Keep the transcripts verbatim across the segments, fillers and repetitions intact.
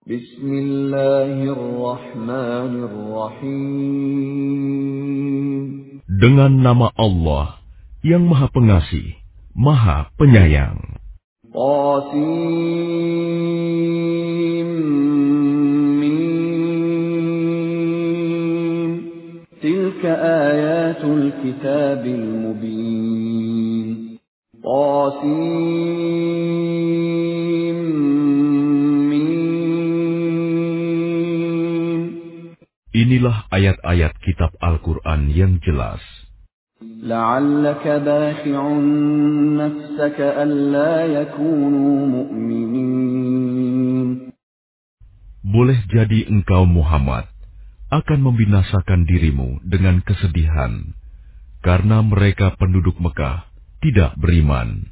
Bismillahirrahmanirrahim. Dengan nama Allah yang Maha Pengasih, Maha Penyayang. Qasim Mim. Tilka ayatul kitabil mubin. Qasim Mim. Inilah ayat-ayat kitab Al-Quran yang jelas. لعلك باخع نفسك ألا يكونوا مؤمنين. Boleh jadi engkau Muhammad akan membinasakan dirimu dengan kesedihan karena mereka penduduk Mekah tidak beriman.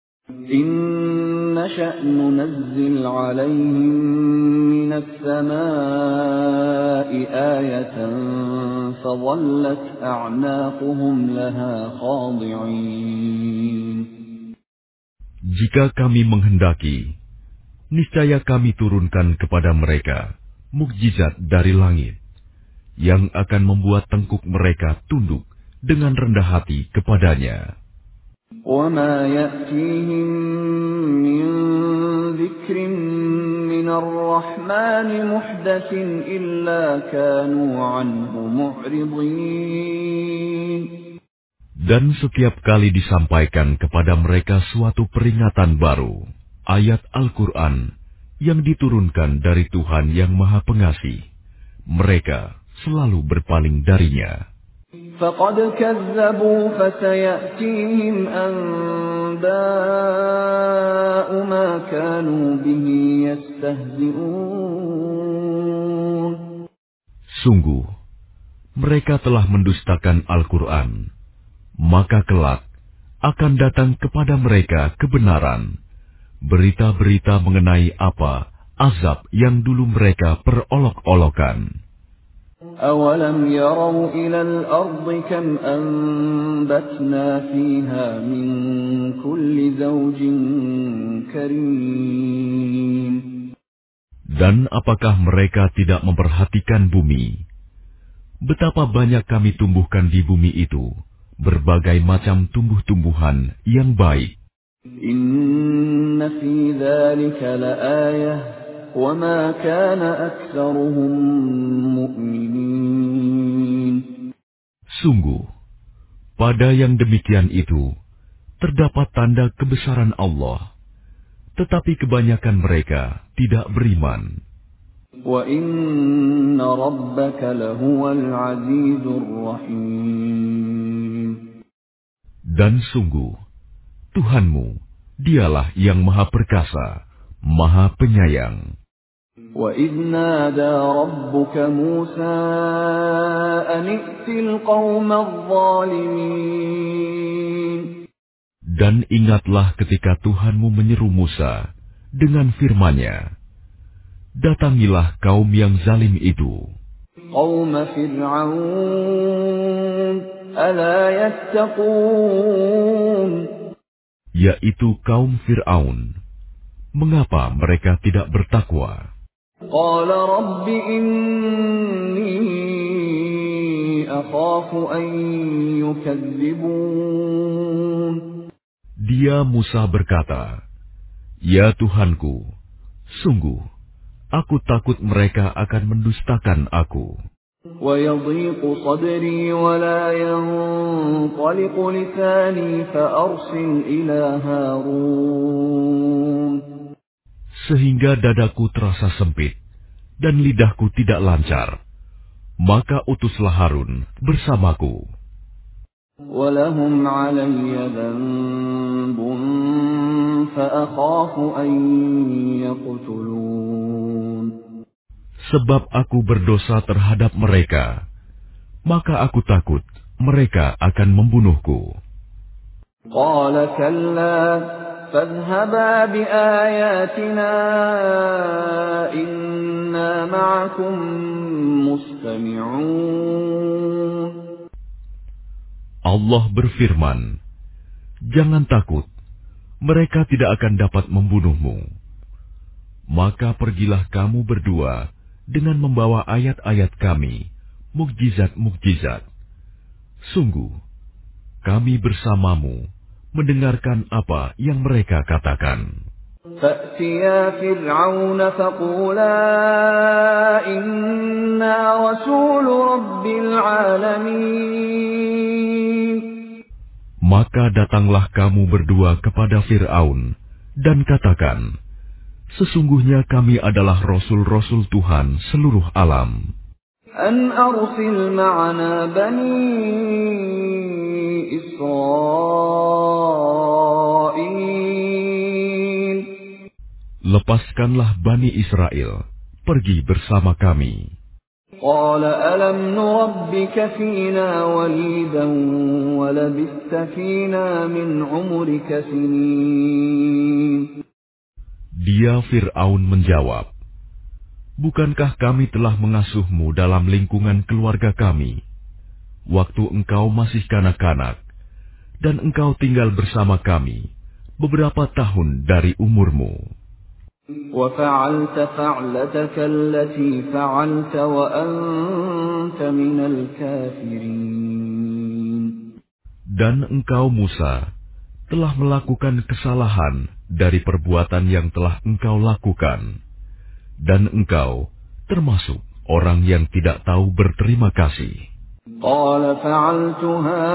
إن نشأ ننزل عليهم من السماء آية فظلت أعناقهم لها خاضعين. Jika kami menghendaki, niscaya kami turunkan kepada mereka mukjizat dari langit yang akan membuat tengkuk mereka tunduk dengan rendah hati kepadanya. وما يأتيهم من ذكر من الرحمن محدث إلا كانوا عنه معرضين. Dan setiap kali disampaikan kepada mereka suatu peringatan baru, ayat Al-Quran yang diturunkan dari Tuhan yang Maha Pengasih, mereka selalu berpaling darinya. فقد كذبوا فسيأتيهم أنباء ما كانوا به يستهزئون. Sungguh, mereka telah mendustakan Al-Quran, maka kelak akan datang kepada mereka kebenaran, berita-berita mengenai apa azab yang dulu mereka perolok-olokan. أَوَلَمْ يَرَوْا إِلَى الْأَرْضِ كَمْ أَنبَتْنَا فِيهَا مِنْ كُلِّ زَوْجٍ كَرِيمٍ. Dan apakah mereka tidak memperhatikan bumi? Betapa banyak kami tumbuhkan di bumi itu berbagai macam tumbuh-tumbuhan yang baik. إِنَّ فِي ذَلِكَ لَآيَةً وَمَا كَانَ أَكْثَرُهُم مُؤْمِنِينَ. Sungguh, pada yang demikian itu terdapat tanda kebesaran Allah, tetapi kebanyakan mereka tidak beriman. وَإِنَّ رَبَّكَ لَهُوَ الْعَزِيزُ الرَّحِيمُ. Dan sungguh, Tuhanmu, dialah yang Maha Perkasa, Maha Penyayang. وَإِذْ نَادَى رَبُّكَ مُوسَىٰ أَنِ ائْتِ الْقَوْمَ الظَّالِمِينَ. Dan ingatlah ketika Tuhanmu menyeru Musa dengan firman-Nya, datangilah kaum yang zalim itu. قَوْمَ فِرْعَوْنَ أَلَا يَتَّقُونَ. Yaitu kaum Fir'aun. Mengapa mereka tidak bertakwa? قَالَ رَبِّ إِنِّي أَخَافُ أَن يُكَذِّبُونِ. Dia Musa berkata, Ya Tuhanku, sungguh, aku takut mereka akan mendustakan aku. وَيَضِيقُ صَدْرِي وَلَا يَنطَلِقُ لِسَانِي فَأَرْسِلْ إِلَى هَارُونَ. Sehingga dadaku terasa sempit dan lidahku tidak lancar, maka utuslah Harun bersamaku. وَلَهُمْ عَلَيَّ ذَنبٌ فَأَخَافُ أَن يَقْتُلُونِ. Sebab aku berdosa terhadap mereka, maka aku takut mereka akan membunuhku. قَالَ كَلَّا فَاذْهَبَا بِآيَاتِنَا إِنَّا مَعَكُمْ مُسْتَمِعُونَ. Allah berfirman, Jangan takut, mereka tidak akan dapat membunuhmu. Maka pergilah kamu berdua dengan membawa ayat-ayat kami, mukjizat-mukjizat. Sungguh, kami bersamamu mendengarkan apa yang mereka katakan. فَأْتِيَا فِرْعَوْنَ فَقُولَا إِنَّا رَسُولُ رَبِّ الْعَالَمِينَ. Maka datanglah kamu berdua kepada Fir'aun dan katakan, sesungguhnya kami adalah rasul-rasul Tuhan seluruh alam. أَنْ أَرْسِلْ مَعَنَا بَنِي إِسْرَائِيلَ. Lepaskanlah Bani Israel, pergi bersama kami. قَالَ أَلَمْ نُرَبِّكَ فِينَا وَلِيدًا وَلَبِثْتَ فِينَا مِنْ عُمُرِكَ سِنِينَ. Dia Fir'aun menjawab, bukankah kami telah mengasuhmu dalam lingkungan keluarga kami, waktu engkau masih kanak-kanak, dan engkau tinggal bersama kami beberapa tahun dari umurmu. وَفَعَلْتَ فَعْلَتَكَ الَّتِي فَعَلْتَ وَأَنْتَ مِنَ الْكَافِرِينَ. Dan engkau Musa telah melakukan kesalahan dari perbuatan yang telah engkau lakukan, dan engkau termasuk orang yang tidak tahu berterima kasih. قَالَ فَعَلْتُهَا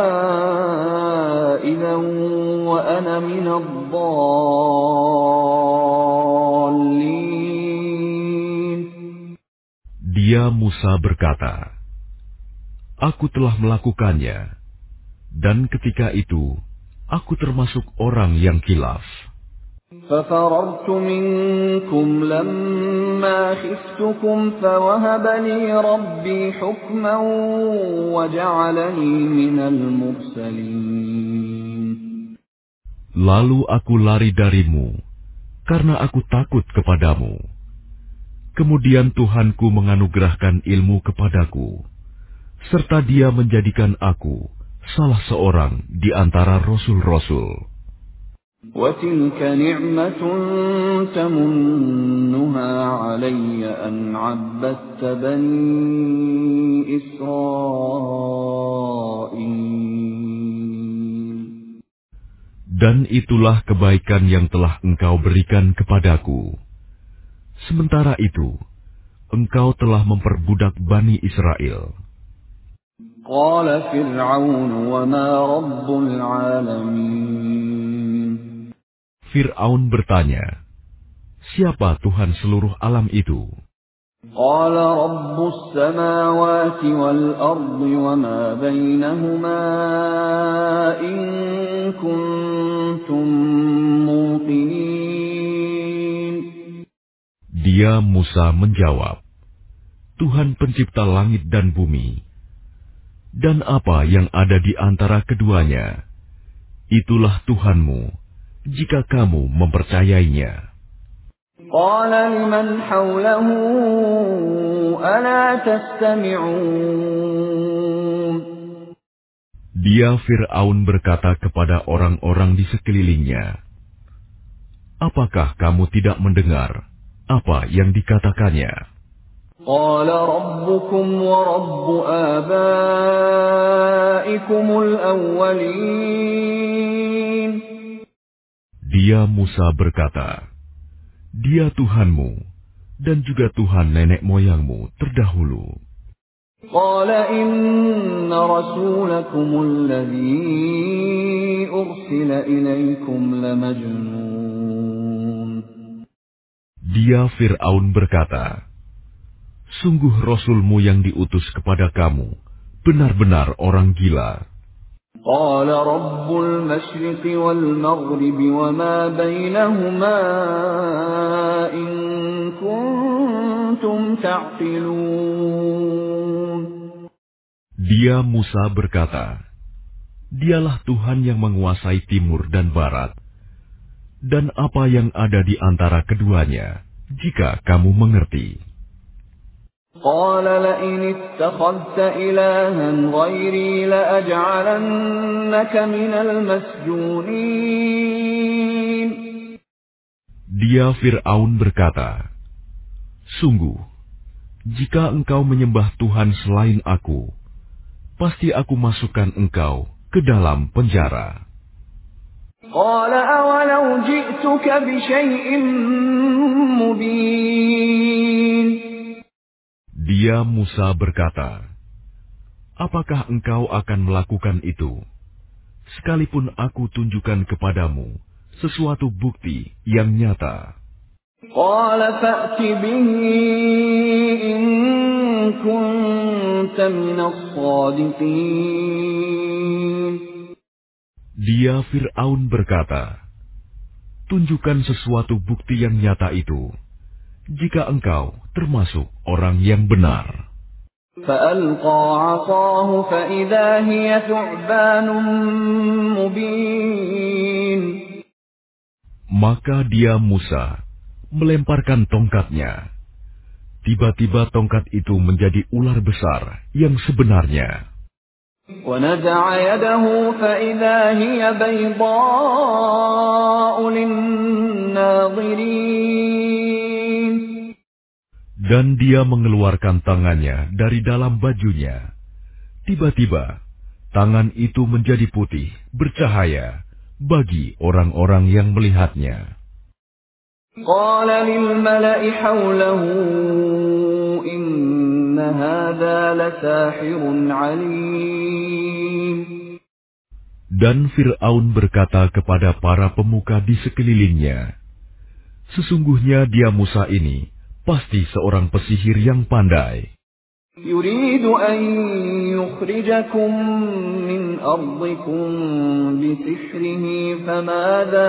إِذًا وَأَنَا مِنَ الضَّالِّينَ. Dia Musa berkata, aku telah melakukannya, dan ketika itu aku termasuk orang yang khilaf. فَفَرَرْتُ مِنكُمْ لَمَّا خِفْتُكُمْ فَوَهَبَ لِي رَبِّي حُكْمًا وَجَعَلَنِي مِنَ الْمُرْسَلِينَ. Lalu aku lari darimu, karena aku takut kepadamu. Kemudian Tuhanku menganugerahkan ilmu kepadaku, serta Dia menjadikan aku salah seorang di antara rasul-rasul. وَتِلْكَ نِعْمَةٌ تَمُنُّهَا عَلَيَّ أَنْ عَبَّدتَّ بَنِي إِسْرَائِيلَ. Dan itulah kebaikan yang telah engkau berikan kepadaku. Sementara itu, engkau telah memperbudak Bani Israel. قَالَ فِرْعَوْنُ وَمَا رَبُّ الْعَالَمِينَ. Fir'aun bertanya, siapa Tuhan seluruh alam itu? قَالَ رَبُّ السَّمَاوَاتِ وَالْأَرْضِ وَمَا بَيْنَهُمَا إِن كُنتُم مُّوقِنِينَ. Dia Musa menjawab, Tuhan pencipta langit dan bumi, dan apa yang ada di antara keduanya, itulah Tuhanmu, jika kamu mempercayainya. قَالَ لِمَنْ حَوْلَهُ أَلَا تَسْتَمِعُونَ. Dia Fir'aun berkata kepada orang-orang di sekelilingnya, apakah kamu tidak mendengar apa yang dikatakannya? قَالَ رَبُّكُمْ وَرَبُّ آبَائِكُمُ الْأَوَّلِينَ. Dia Musa berkata, Dia Tuhanmu dan juga Tuhan nenek moyangmu terdahulu. قَالَ إِنَّ رَسُولَكُمُ الَّذِي أُرْسِلَ إِلَيْكُمْ لَمَجْنُونٌ. Dia Fir'aun berkata, sungguh Rasulmu yang diutus kepada kamu benar-benar orang gila. قَالَ رَبُّ الْمَشْرِقِ وَالْمَغْرِبِ وَمَا بَيْنَهُمَا إِن كُنتُمْ تَعْقِلُونَ. Dia Musa berkata, Dialah Tuhan yang menguasai timur dan barat, dan apa yang ada di antara keduanya, jika kamu mengerti. قَالَ لَئِنِ اتَّخَذْتَ إِلَٰهًا غَيْرِي لَأَجْعَلَنَّكَ مِنَ الْمَسْجُونِينَ. Dia Fir'aun berkata, "Sungguh, jika engkau menyembah Tuhan selain aku, pasti aku masukkan engkau ke dalam penjara." قال أولو جئتك بشيء مبين. Dia Musa berkata, "Apakah engkau akan melakukan itu, sekalipun aku tunjukkan kepadamu sesuatu bukti yang nyata?" قال فأت به إن كنت من الصادقين. Dia Fir'aun berkata, "Tunjukkan sesuatu bukti yang nyata itu, jika engkau termasuk orang yang benar." فألقى عصاه فإذا هي ثعبان مبين. Maka dia Musa melemparkan tongkatnya. Tiba-tiba tongkat itu menjadi ular besar yang sebenarnya. ونزع يده فإذا هي بيضاء للناظرين. Dan dia mengeluarkan tangannya dari dalam bajunya. Tiba-tiba, tangan itu menjadi putih, bercahaya bagi orang-orang yang melihatnya. قال للملأ حوله إن هذا لساحر عليم. Dan Fir'aun berkata kepada para pemuka di sekelilingnya, "Sesungguhnya dia Musa ini pasti seorang pesihir yang pandai. يريد أن يخرجكم من أرضكم بسحره فماذا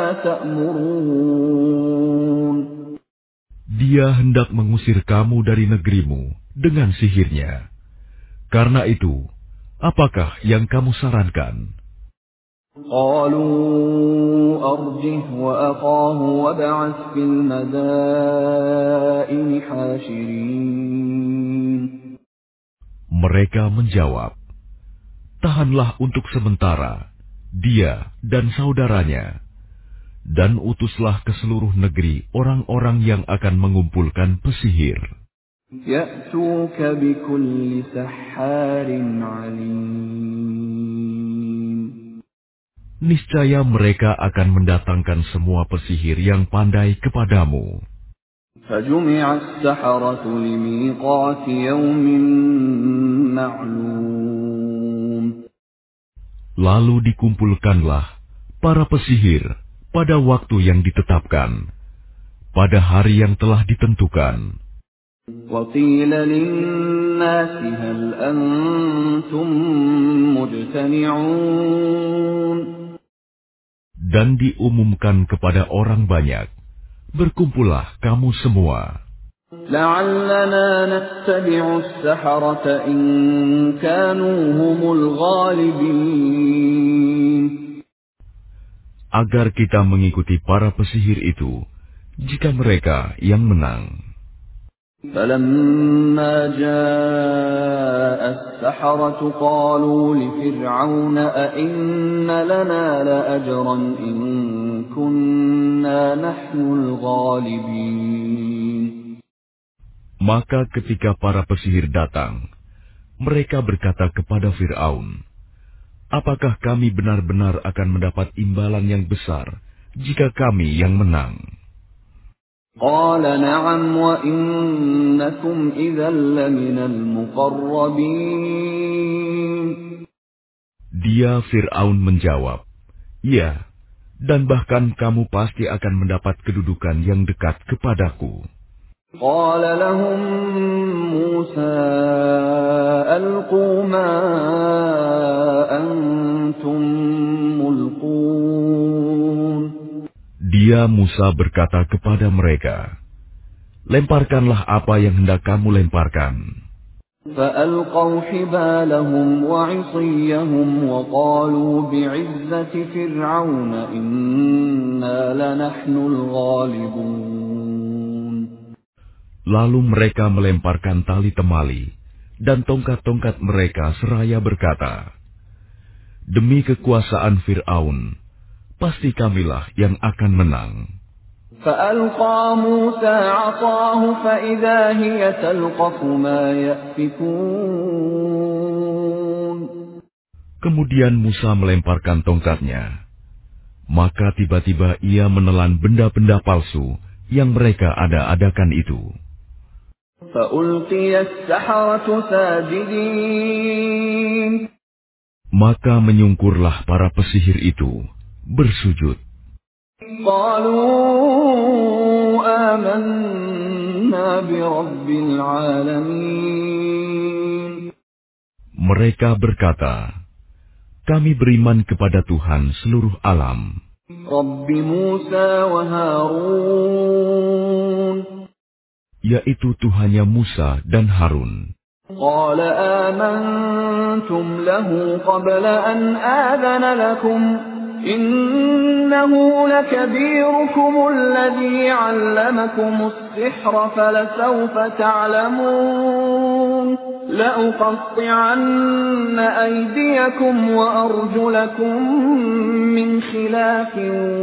تأمرون." Dia hendak mengusir kamu dari negerimu dengan sihirnya. Karena itu, apakah yang kamu sarankan? قالوا أرجه وأخاه وابعث في المدائن حاشرين. Mereka menjawab, "Tahanlah untuk sementara dia dan saudaranya, dan utuslah ke seluruh negeri orang-orang yang akan mengumpulkan pesihir. يأتوك بكل سحار عليم. Niscaya mereka akan mendatangkan semua pesihir yang pandai kepadamu." فجمع السحرة لميقات يوم معلوم. Lalu dikumpulkanlah para pesihir pada waktu yang ditetapkan, pada hari yang telah ditentukan. وقيل للناس هل أنتم مجتمعون. Dan diumumkan kepada orang banyak, "Berkumpullah kamu semua, لعلنا نتبع السحرة إن كانوا هم الغالبين. agar kita mengikuti para pesihir itu, jika mereka yang menang." فلما جاء السحرة قالوا لفرعون أئن لنا لأجرا إن كنا نحن الغالبين. Maka ketika para pesihir datang, mereka berkata kepada Fir'aun, "Apakah kami benar-benar akan mendapat imbalan yang besar jika kami yang menang?" قال نعم وإنكم إذا لمن المقربين. Dia Fir'aun menjawab, "Ya, dan bahkan kamu pasti akan mendapat kedudukan yang dekat kepadaku." قال لهم موسى ألقوا ما أنتم ملقون. Dia Musa berkata kepada mereka, "Lemparkanlah apa yang hendak kamu lemparkan." فألقوا حبالهم وعصيهم وقالوا بعزة فرعون إنا لنحن الغالبون. Lalu mereka melemparkan tali temali dan tongkat-tongkat mereka seraya berkata, "Demi kekuasaan Fir'aun, pasti kamilah yang akan menang." فألقى موسى عصاه فإذا هي تلقف ما يأفكون. Kemudian Musa melemparkan tongkatnya. Maka tiba-tiba ia menelan benda-benda palsu yang mereka ada-adakan itu. فألقي السحرة ساجدين. Maka menyungkurlah para pesihir itu, bersujud. قالوا آمنا برب العالمين. Mereka berkata, kami beriman kepada Tuhan seluruh alam, رب موسى وهارون. yaitu Tuhannya Musa dan Harun. قال آمنتم له قبل أن آذن لكم إنه لكبيركم الذي علمكم السحر فلسوف تعلمون لأقطعن أيديكم وأرجلكم من خلاف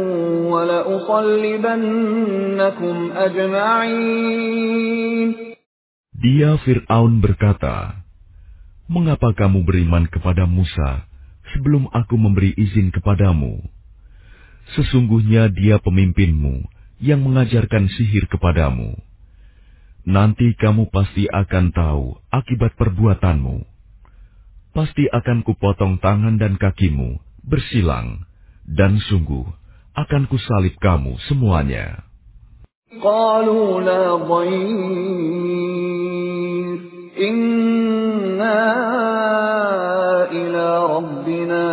ولأصلبنكم أجمعين. Dia Fir'aun berkata, mengapa kamu beriman kepada Musa sebelum aku memberi izin kepadamu? Sesungguhnya dia pemimpinmu yang mengajarkan sihir kepadamu. Nanti kamu pasti akan tahu akibat perbuatanmu. Pasti akan kupotong tangan dan kakimu bersilang, dan sungguh akan kusalib kamu semuanya. قالوا لا ضير إنا إلى ربنا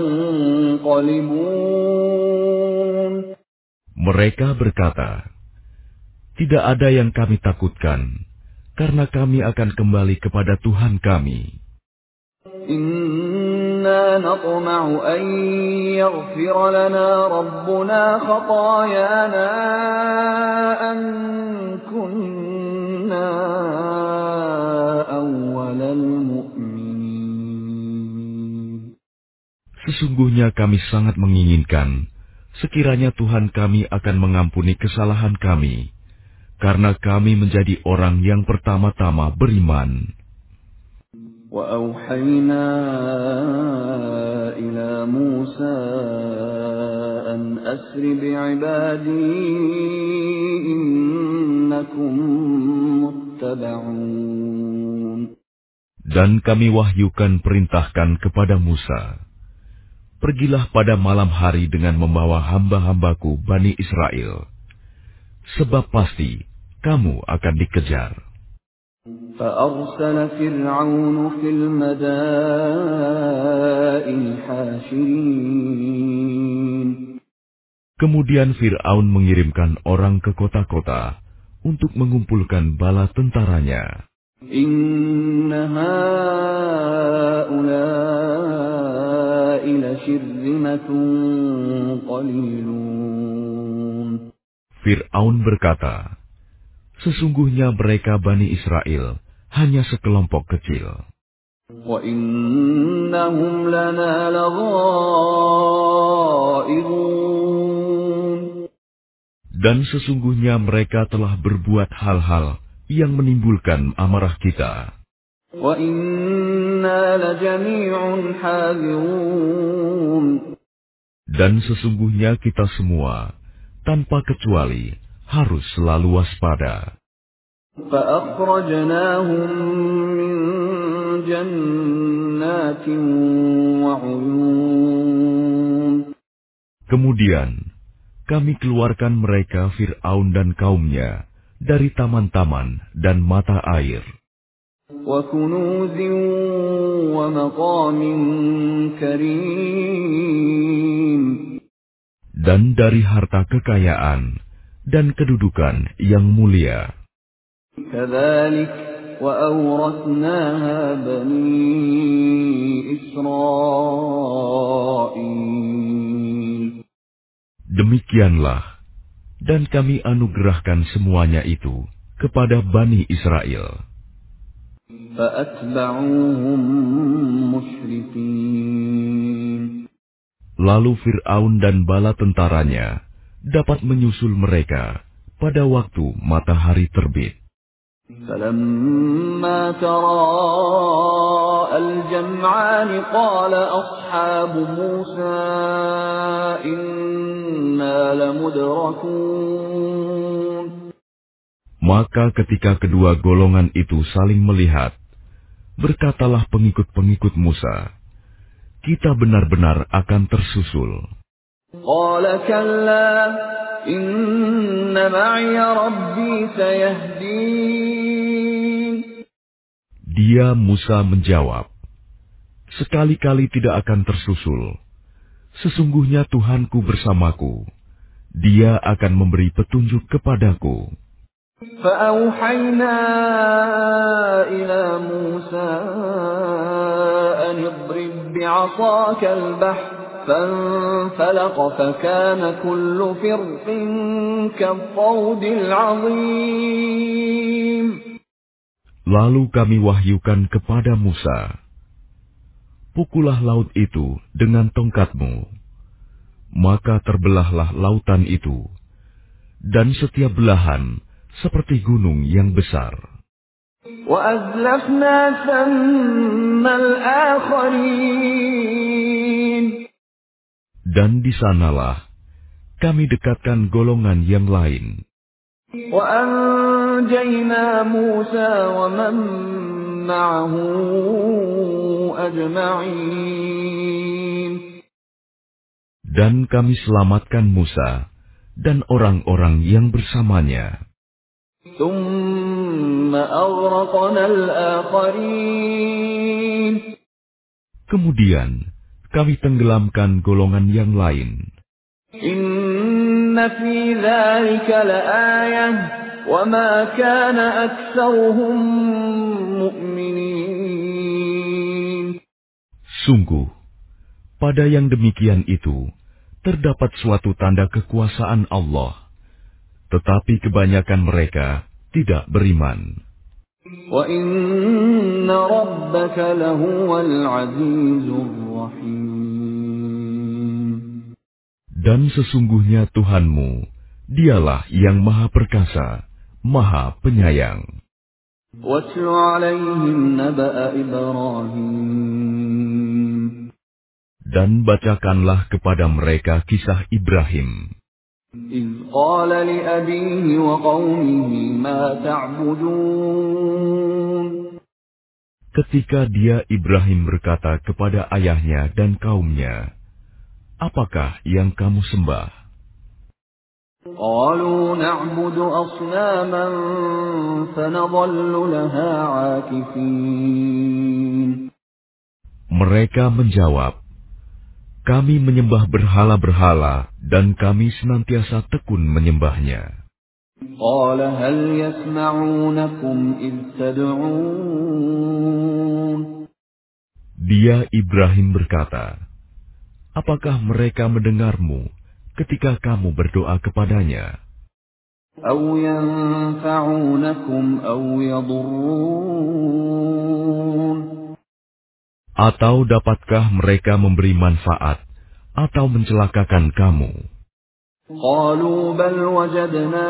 منقلبون. Mereka berkata, tidak ada yang kami takutkan, karena kami akan kembali kepada Tuhan kami. إنا نطمع أن يغفر لنا ربنا خطايانا أن كنا أول المؤمنين. Sesungguhnya kami sangat menginginkan sekiranya Tuhan kami akan mengampuni kesalahan kami, karena kami menjadi orang yang pertama-tama beriman. وأوحينا إلى موسى أن أسر بعبادي إنكم متبعون. Dan kami wahyukan perintahkan kepada Musa, pergilah pada malam hari dengan membawa hamba-hambaku Bani Israel, sebab pasti kamu akan dikejar. فأرسل فرعون في المدائن حاشرين. Kemudian Fir'aun mengirimkan orang ke kota-kota untuk mengumpulkan bala tentaranya. إن هؤلاء لشرذمة قليلون. Fir'aun berkata, sesungguhnya mereka Bani Israel hanya sekelompok kecil. وَإِنَّهُمْ لَنَا لَغَائِظُونَ. Dan sesungguhnya mereka telah berbuat hal-hal yang menimbulkan amarah kita. وَإِنَّا لَجَمِيعٌ حَاذِرُونَ. Dan sesungguhnya kita semua, tanpa kecuali, harus selalu waspada. فَأَخْرَجْنَاهُمْ مِنْ جَنَّاتٍ وَعُيُونٍ. Kemudian, kami keluarkan mereka Fir'aun dan kaumnya dari taman-taman dan mata air. وَكُنُوزٍ وَمَقَامٍ كَرِيمٍ. Dan dari harta kekayaan dan kedudukan yang mulia. كَذَلِكَ وَأَوْرَثْنَاهَا بَنِي إِسْرَائِيلَ. Demikianlah, dan kami anugerahkan semuanya itu kepada Bani Israel. فَأَتْبَعُوهُمْ مُشْرِقِينَ. Lalu Fir'aun dan bala tentaranya dapat menyusul mereka pada waktu matahari terbit. فَلَمَّا تَرَاءَى الْجَمْعَانِ قَالَ أَصْحَابُ مُوسَى إِنَّا لَمُدْرَكُونَ. Maka ketika kedua golongan itu saling melihat, berkatalah pengikut-pengikut Musa, kita benar-benar akan tersusul. قَالَ كَلَّا إِنَّ مَعِيَ رَبِّي سَيَهْدِينِ. Dia Musa menjawab, sekali-kali tidak akan tersusul. Sesungguhnya Tuhanku bersamaku. Dia akan memberi petunjuk kepadaku. فَأَوْحَيْنَا إِلَى مُوسَى أَنِ اضْرِب بِّعَصَاكَ الْبَحْرَ فَانفَلَقَ فَكَانَ كُلُّ فِرْقٍ كَالطَّوْدِ الْعَظِيمِ. Lalu kami wahyukan kepada Musa, pukullah laut itu dengan tongkatmu. Maka terbelahlah lautan itu, dan setiap belahan seperti gunung yang besar. وَأَزْلَفْنَا ثَمَّ الْآخَرِينَ. Dan di sanalah kami dekatkan golongan yang lain. وَأَنْجَيْنَا مُوسَى وَمَنْ مَعَهُ أَجْمَعِينَ. Dan kami selamatkan Musa dan orang-orang yang bersamanya. ثُمَّ أَغْرَقْنَا الْآخَرِينَ. Kemudian kami tenggelamkan golongan yang lain. إِنَّ فِي ذَلِكَ لَآيَةً وَمَا كَانَ أَكْثَرُهُم مُؤْمِنِينَ. Sungguh, pada yang demikian itu terdapat suatu tanda kekuasaan Allah, tetapi kebanyakan mereka tidak beriman. وَإِنَّ رَبَّكَ لَهُوَ الْعَزِيزُ الرَّحِيمُ. Dan sesungguhnya Tuhanmu, dialah yang maha perkasa, maha penyayang. وَاتْلُ عَلَيْهِمْ نَبَأَ إِبْرَاهِيمَ. Dan bacakanlah kepada mereka kisah Ibrahim. إِذْ قَالَ لِأَبِيهِ وَقَوْمِهِ مَا تَعْبُدُونَ. Ketika dia Ibrahim berkata kepada ayahnya dan kaumnya, apakah yang kamu sembah? قَالُوا نَعْبُدُ أَصْنَامًا فَنَظَلُّ لَهَا عَاكِفِينَ. Mereka menjawab, kami menyembah berhala-berhala dan kami senantiasa tekun menyembahnya. قَالَ هَلْ يَسْمَعُونَكُمْ إِذْ تَدْعُونَ. Dia Ibrahim berkata, apakah mereka mendengarmu ketika kamu berdoa kepadanya? أَوْ يَنفَعُونَكُمْ أَوْ يَضُرُّونَ. Atau dapatkah mereka memberi manfaat atau mencelakakan kamu? قَالُوا بَلْ وَجَدْنَا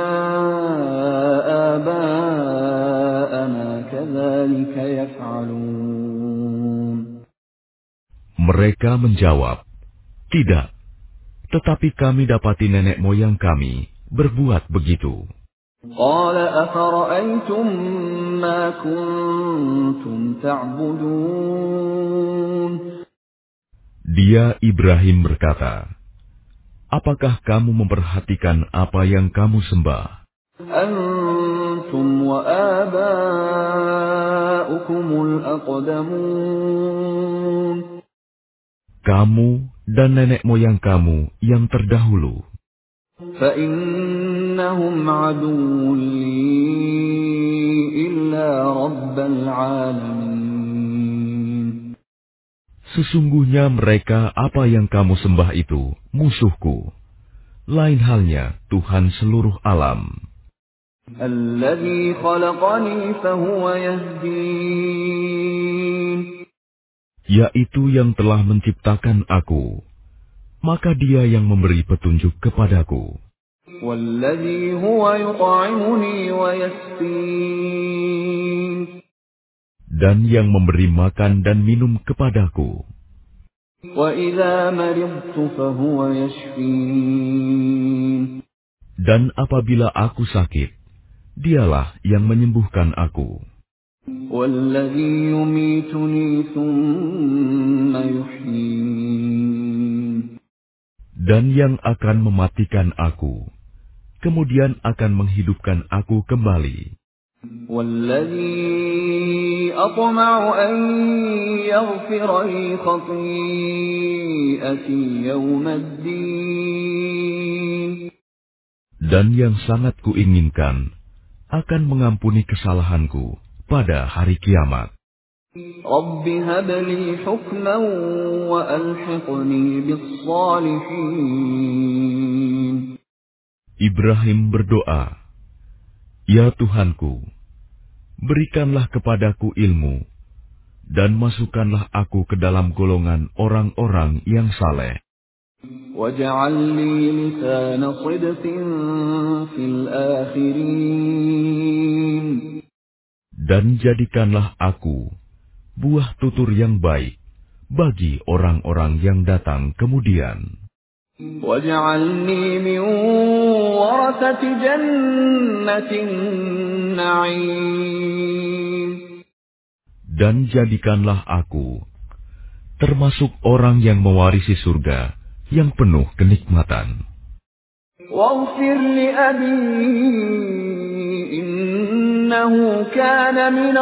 آبَاءَنَا كَذَلِكَ يَفْعَلُونَ. Mereka menjawab, tidak, tetapi kami dapati nenek moyang kami berbuat begitu. قَالَ أَفَرَأَيْتُم مَّا كُنتُمْ تَعْبُدُونَ. Dia Ibrahim berkata, apakah kamu memperhatikan apa yang kamu sembah? أَنتُمْ وَآبَاؤُكُمُ الْأَقْدَمُونَ. Kamu dan nenek moyang kamu yang terdahulu. فَإِنَّهُمْ عَدُوٌّ لِّي إِلَّا رَبَّ الْعَالَمِينَ. Sesungguhnya mereka apa yang kamu sembah itu musuhku, lain halnya Tuhan seluruh alam. الَّذِي خَلَقَنِي فَهُوَ يَهْدِينِ. Yaitu yang telah menciptakan aku, maka dia yang memberi petunjuk kepadaku. والذي هو يطعمني ويسقين dan yang memberi makan dan minum kepadaku. وإذا مرضت فهو يشفين Dan apabila aku sakit, dialah yang menyembuhkan aku. والذي يميتني ثم يحيين Dan yang akan mematikan aku, kemudian akan menghidupkan aku kembali. والذي أطمع أن يغفر لي خطيئتي يوم الدين Dan yang sangat kuinginkan akan mengampuni kesalahanku pada hari kiamat. رب هب لي حكما وألحقني بالصالحين Ibrahim berdoa, "Ya Tuhanku, berikanlah kepadaku ilmu, dan masukkanlah aku ke dalam golongan orang-orang yang saleh. واجعل لي لسان صدق في الآخرين Dan jadikanlah aku buah tutur yang baik bagi orang-orang yang datang kemudian. واجعلني من ورثة جنة النعيم Dan jadikanlah aku termasuk orang yang mewarisi surga yang penuh kenikmatan. واغفر لأبي إنه كان من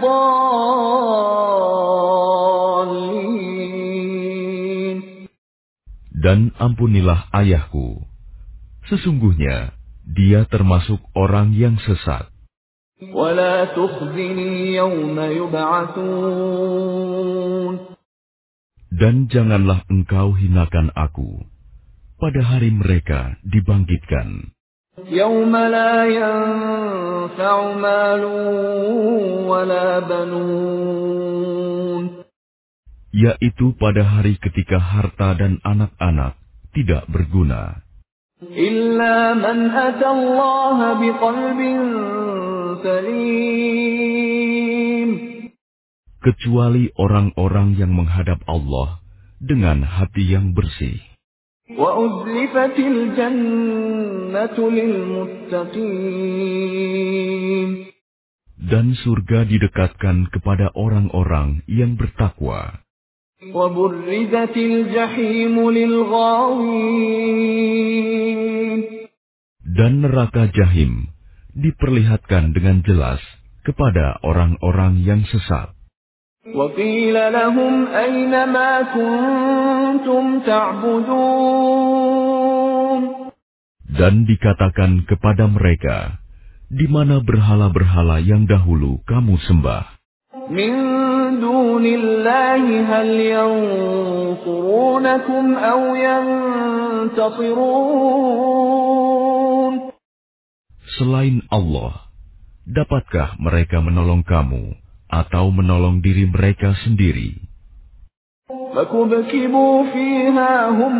الضالين Dan ampunilah ayahku, sesungguhnya dia termasuk orang yang sesat. ولا تخزني يوم يبعثون Dan janganlah engkau hinakan aku pada hari mereka dibangkitkan, يوم لا ينفع مال ولا بنون yaitu pada hari ketika harta dan anak-anak tidak berguna, إلا من أتى الله بقلب سليم kecuali orang-orang yang menghadap Allah dengan hati yang bersih. وأزلفت الجنة للمتقين Dan surga didekatkan kepada orang-orang yang bertakwa. وبرزت الجحيم للغاوين Dan neraka Jahim diperlihatkan dengan jelas kepada orang-orang yang sesat. وقيل لهم أين ما كنتم تعبدون Dan dikatakan kepada mereka, di mana berhala-berhala yang dahulu kamu sembah. من دون الله هل ينصرونكم أو ينتصرون Selain Allah, dapatkah mereka menolong kamu atau menolong diri mereka sendiri? فكبكبوا فيها هم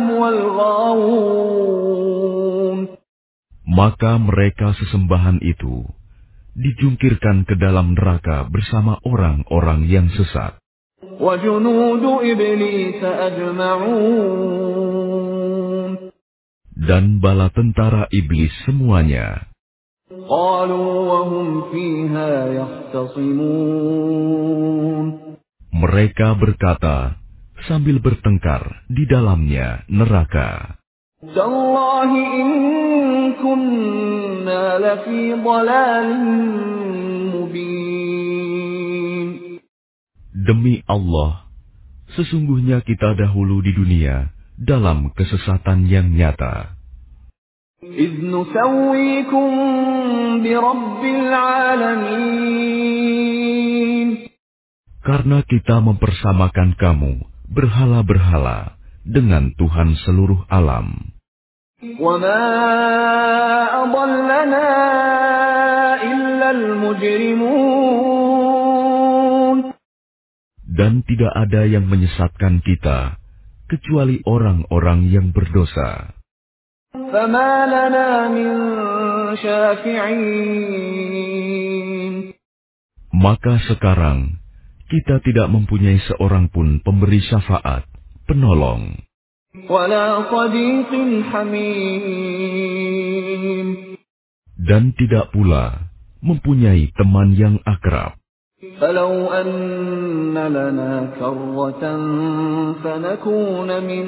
والغاوون Maka mereka sesembahan itu dijungkirkan ke dalam neraka bersama orang-orang yang sesat. وجنود إبليس أجمعون Dan bala tentara iblis semuanya. قالوا وهم فيها يختصمون Mereka berkata sambil bertengkar di dalamnya neraka. تالله إن كنا لفي ضلال مبين Demi Allah, sesungguhnya kita dahulu di dunia dalam kesesatan yang nyata. إذ نسويكم برب العالمين Karena kita mempersamakan kamu berhala-berhala dengan Tuhan seluruh alam. وما أضلنا إلا المجرمون Dan tidak ada yang menyesatkan kita kecuali orang-orang yang berdosa. فما لنا من شافعين. Maka sekarang kita tidak mempunyai seorang pun pemberi syafaat, penolong, ولا صديق حميم. dan tidak pula mempunyai teman yang akrab. فلو أن لنا كرة فنكون من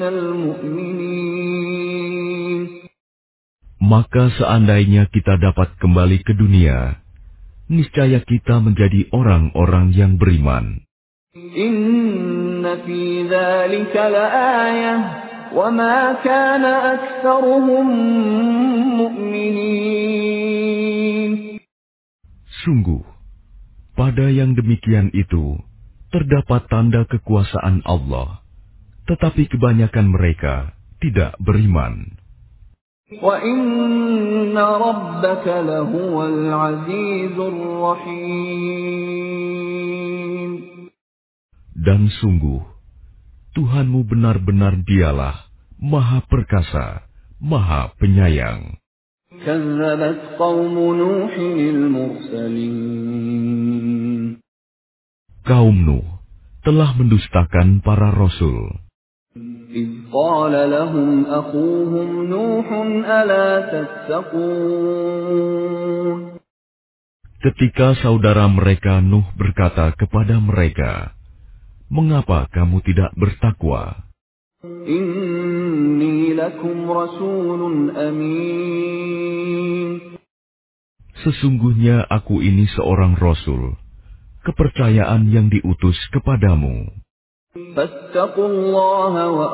المؤمنين. Maka seandainya kita dapat kembali ke dunia, niscaya kita menjadi orang-orang yang beriman. إن في ذلك لآية وما كان أكثرهم مؤمنين. Sungguh, pada yang demikian itu terdapat tanda kekuasaan Allah, tetapi kebanyakan mereka tidak beriman. وَإِنَّ رَبَّكَ لَهُوَ الْعَزِيزُ الرَّحِيمُ. Dan sungguh, Tuhanmu benar-benar dialah Maha Perkasa, Maha Penyayang. كَذَّبَتْ قَوْمُ نُوحٍ الْمُرْسَلِينَ. Kaum Nuh telah mendustakan para rasul. إِذْ قَالَ لَهُمْ أَخُوهُمْ نُوحٌ أَلَا تَتَّقُونَ. Ketika saudara mereka Nuh berkata kepada mereka, "Mengapa kamu tidak bertakwa? إِنِّي لَكُمْ رَسُولٌ أَمِينٌ. Sesungguhnya aku ini seorang rasul, kepercayaan yang diutus kepadamu. فَاتَّقُوا اللَّهَ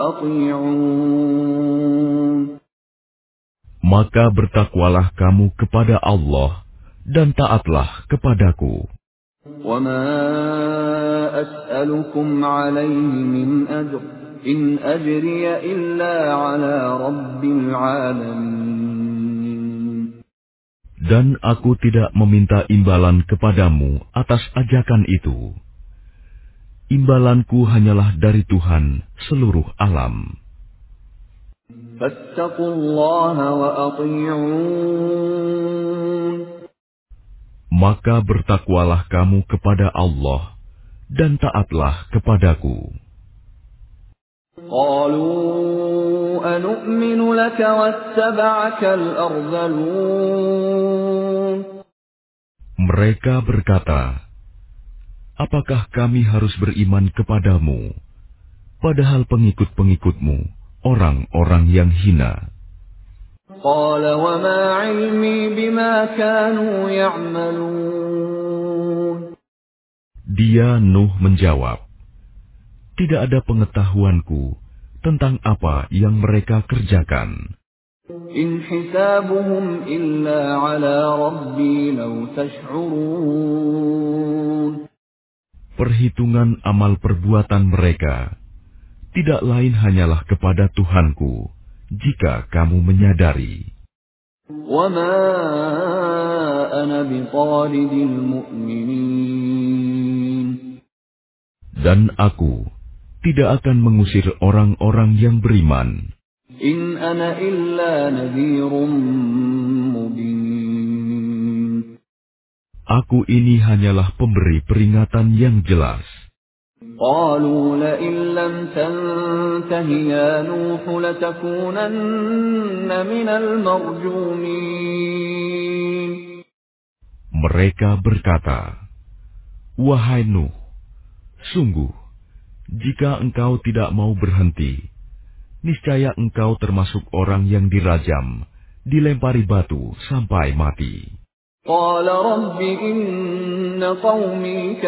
وَأَطِيعُونِ. Maka bertakwalah kamu kepada Allah dan taatlah kepadaku. وَمَا أَسْأَلُكُمْ عَلَيْهِ مِنْ أَجْرٍ إِنْ أَجْرِيَ إِلَّا عَلَى رَبِّ الْعَالَمِينَ. Dan aku tidak meminta imbalan kepadamu atas ajakan itu. Imbalanku hanyalah dari Tuhan seluruh alam. فَاتَّقُوا اللَّهَ وَأَطِيعُونِ. Maka bertakwalah kamu kepada Allah dan taatlah kepadaku. قَالُوا أَنُؤْمِنُ لَكَ وَاتَّبَعَكَ الْأَرْذَلُونَ. Mereka berkata, "Apakah kami harus beriman kepadamu, padahal pengikut-pengikutmu orang-orang yang hina?" قَالَ وَمَا عِلْمِي بِمَا كَانُوا يَعْمَلُونَ. Dia Nuh menjawab, "Tidak ada pengetahuanku tentang apa yang mereka kerjakan. إِنْ حِسَابُهُمْ إِلَّا عَلَى رَبِّي لَوْ تَشْعُرُونَ. Perhitungan amal perbuatan mereka tidak lain hanyalah kepada Tuhanku, jika kamu menyadari. وَمَا أَنَا بِطَارِدِ الْمُؤْمِنِينَ. Dan aku tidak akan mengusir orang-orang yang beriman. إِنْ أَنَا إِلَّا نَذِيرٌ مُبِينٌ. Aku ini hanyalah pemberi peringatan yang jelas." قَالُوا لَئِن لَّمْ تَنْتَهِ يَا نُوحُ لَتَكُونَنَّ مِنَ الْمَرْجُومِينَ. Mereka berkata, "Wahai Nuh, sungguh, jika engkau tidak mau berhenti, niscaya engkau termasuk orang yang dirajam, dilempari batu sampai mati." قَالَ رَبِّ إِنَّ قَوْمِي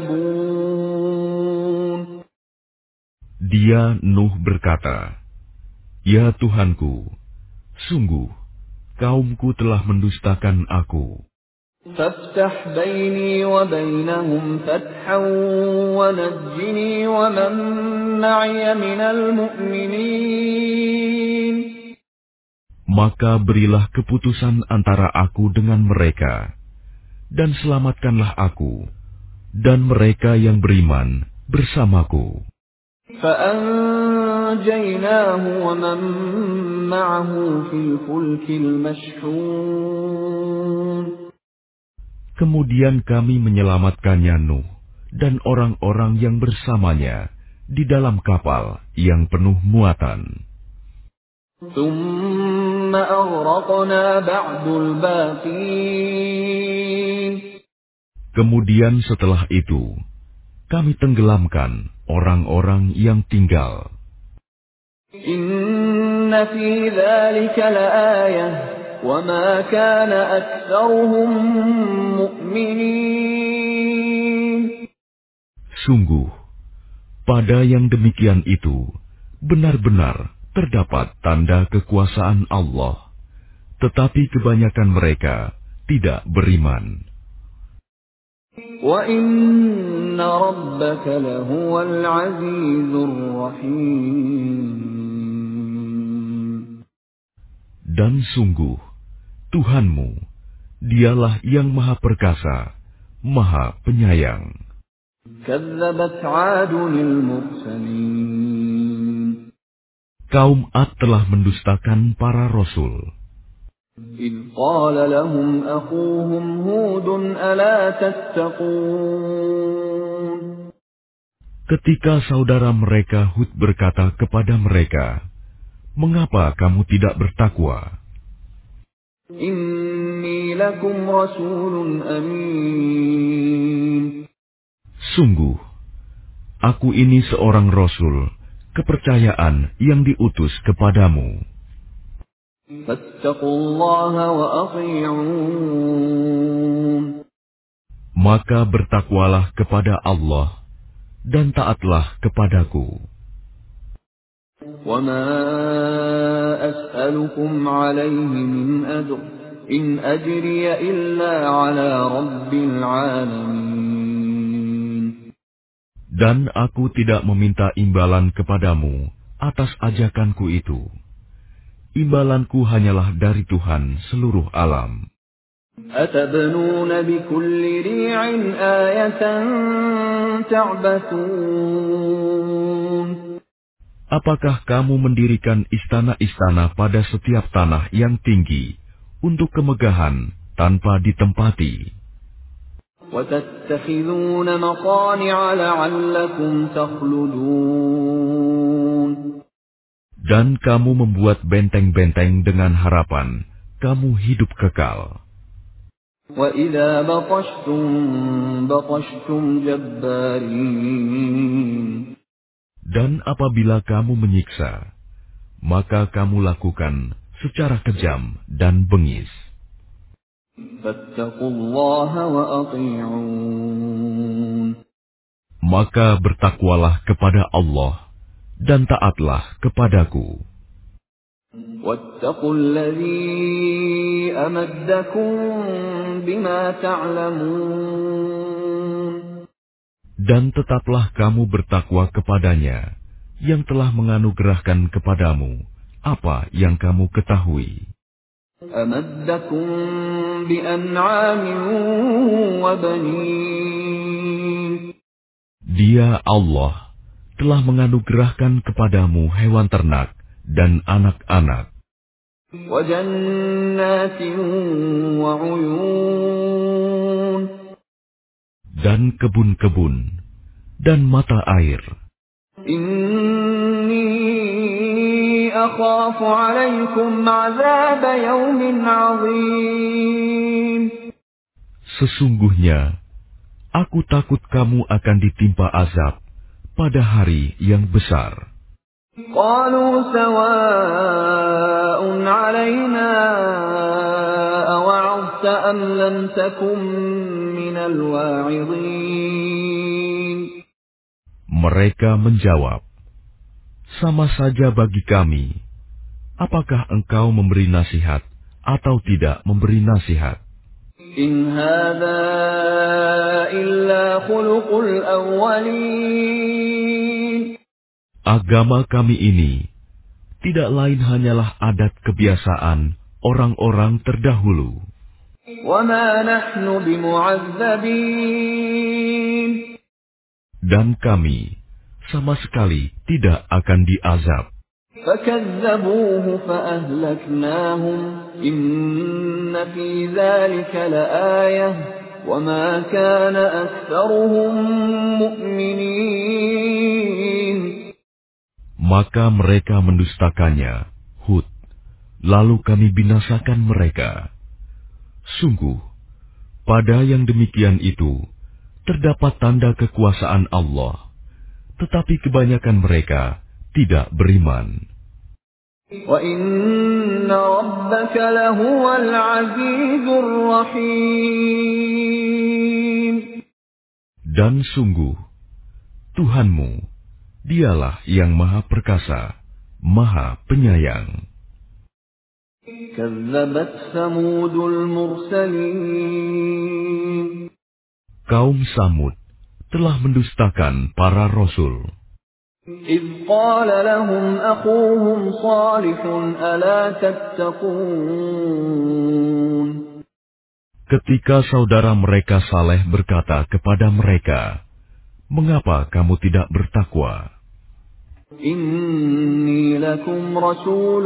كَذَّبُونِ. Dia Nuh berkata, "Ya Tuhanku, sungguh, kaumku telah mendustakan aku. فَافْتَحْ بَيْنِي وَبَيْنَهُمْ فَتْحًا وَنَجِّنِي وَمَن مَّعِيَ مِنَ الْمُؤْمِنِينَ. Maka berilah keputusan antara aku dengan mereka, dan selamatkanlah aku dan mereka yang beriman bersamaku." فَأَنجَيْنَاهُ فَأَنْجَيْنَاهُ وَمَنْ مَعَهُ فِي الْفُلْكِ الْمَشْحُونِ. Kemudian kami menyelamatkannya Nuh dan orang-orang yang bersamanya di dalam kapal yang penuh muatan. ثُمَّ أَغْرَقْنَا بَعْدُ الْبَاقِينَ. Kemudian setelah itu, kami tenggelamkan orang-orang yang tinggal. Inna fi dzalika laayah wa ma kana aktsaruhum mu'minin. Sungguh, pada yang demikian itu, benar-benar terdapat tanda kekuasaan Allah, tetapi kebanyakan mereka tidak beriman. Wa inna rabbaka lahuwal azizur rahim. Dan sungguh, Tuhanmu, dialah yang maha perkasa, maha penyayang. Kadzabat 'adunil mursalin. Kaum Ad telah mendustakan para rasul. إِذْ قَالَ لَهُمْ أَخُوهُمْ هُودٌ أَلَا تَتَّقُونَ. Ketika saudara mereka Hud berkata kepada mereka, "Mengapa kamu tidak bertakwa? Inni lakum rasulun amin. Sungguh, aku ini seorang rasul, kepercayaan yang diutus kepadamu. Fattaqullaha wa athi'un. Maka bertakwalah kepada Allah dan taatlah kepadaku. Wa ma as'alukum 'alaihi min ajr, in ajriya illa 'ala rabbil 'alamin." Dan aku tidak meminta imbalan kepadamu atas ajakanku itu. Imbalanku hanyalah dari Tuhan seluruh alam. Atabnuna bikulli ri'in ayatan ta'bathun. Apakah kamu mendirikan istana-istana pada setiap tanah yang tinggi untuk kemegahan tanpa ditempati? Wa tattakhiduna maqani'a la'allakum takhludun. Dan kamu membuat benteng-benteng dengan harapan kamu hidup kekal. Wa idza batashtum batashtum jabbarin. Dan apabila kamu menyiksa, maka kamu lakukan secara kejam dan bengis. Fattaqullaha wa athi'un. Maka bertakwalah kepada Allah dan taatlah kepadaku. Wattaqul ladzi amaddakum bima ta'lamun. Dan tetaplah kamu bertakwa kepadanya yang telah menganugerahkan kepadamu apa yang kamu ketahui. Amaddakum bi an'amin wa banin. Dia Allah telah menganugerahkan kepadamu hewan ternak dan anak-anak. Wa jannatin wa 'uyun. Dan kebun-kebun dan mata air. Inni akhafu 'alaikum 'adzab yaumin 'adzim. Sesungguhnya aku takut kamu akan ditimpa azab pada hari yang besar. Qalu sawa'un 'alaina awa'adta am lam takum minal wa'idhin. Mereka menjawab, "Sama saja bagi kami, apakah engkau memberi nasihat atau tidak memberi nasihat? In hadza illa khuluqul awwalin." Agama kami ini tidak lain hanyalah adat kebiasaan orang-orang terdahulu. Wa ma nahnu bimu'azzabin. Dan kami sama sekali tidak akan diazab. فَكَذَّبُوهُ فَأَهْلَكْنَاهُمْ إِنَّ فِي ذَلِكَ لَآيَةً وَمَا كَانَ أَكْثَرُهُم مُؤْمِنِينَ. Maka mereka mendustakannya, Hud, lalu kami binasakan mereka. Sungguh, pada yang demikian itu terdapat tanda kekuasaan Allah, tetapi kebanyakan mereka tidak beriman. وَإِنَّ رَبَّكَ لَهُوَ الْعَزِيزُ الرَّحِيمُ. Dan sungguh, Tuhanmu, Dialah yang Maha Perkasa, Maha Penyayang. كَذَّبَتْ ثَمُودُ الْمُرْسَلِينَ. Kaum Samud telah mendustakan para rasul. إِذْ قَالَ لَهُمْ أَخُوهُمْ صَالِحٌ أَلَا تَتَّقُونَ. Ketika saudara mereka Saleh berkata kepada mereka, "Mengapa kamu tidak bertakwa? إِنِّي لَكُمْ رَسُولٌ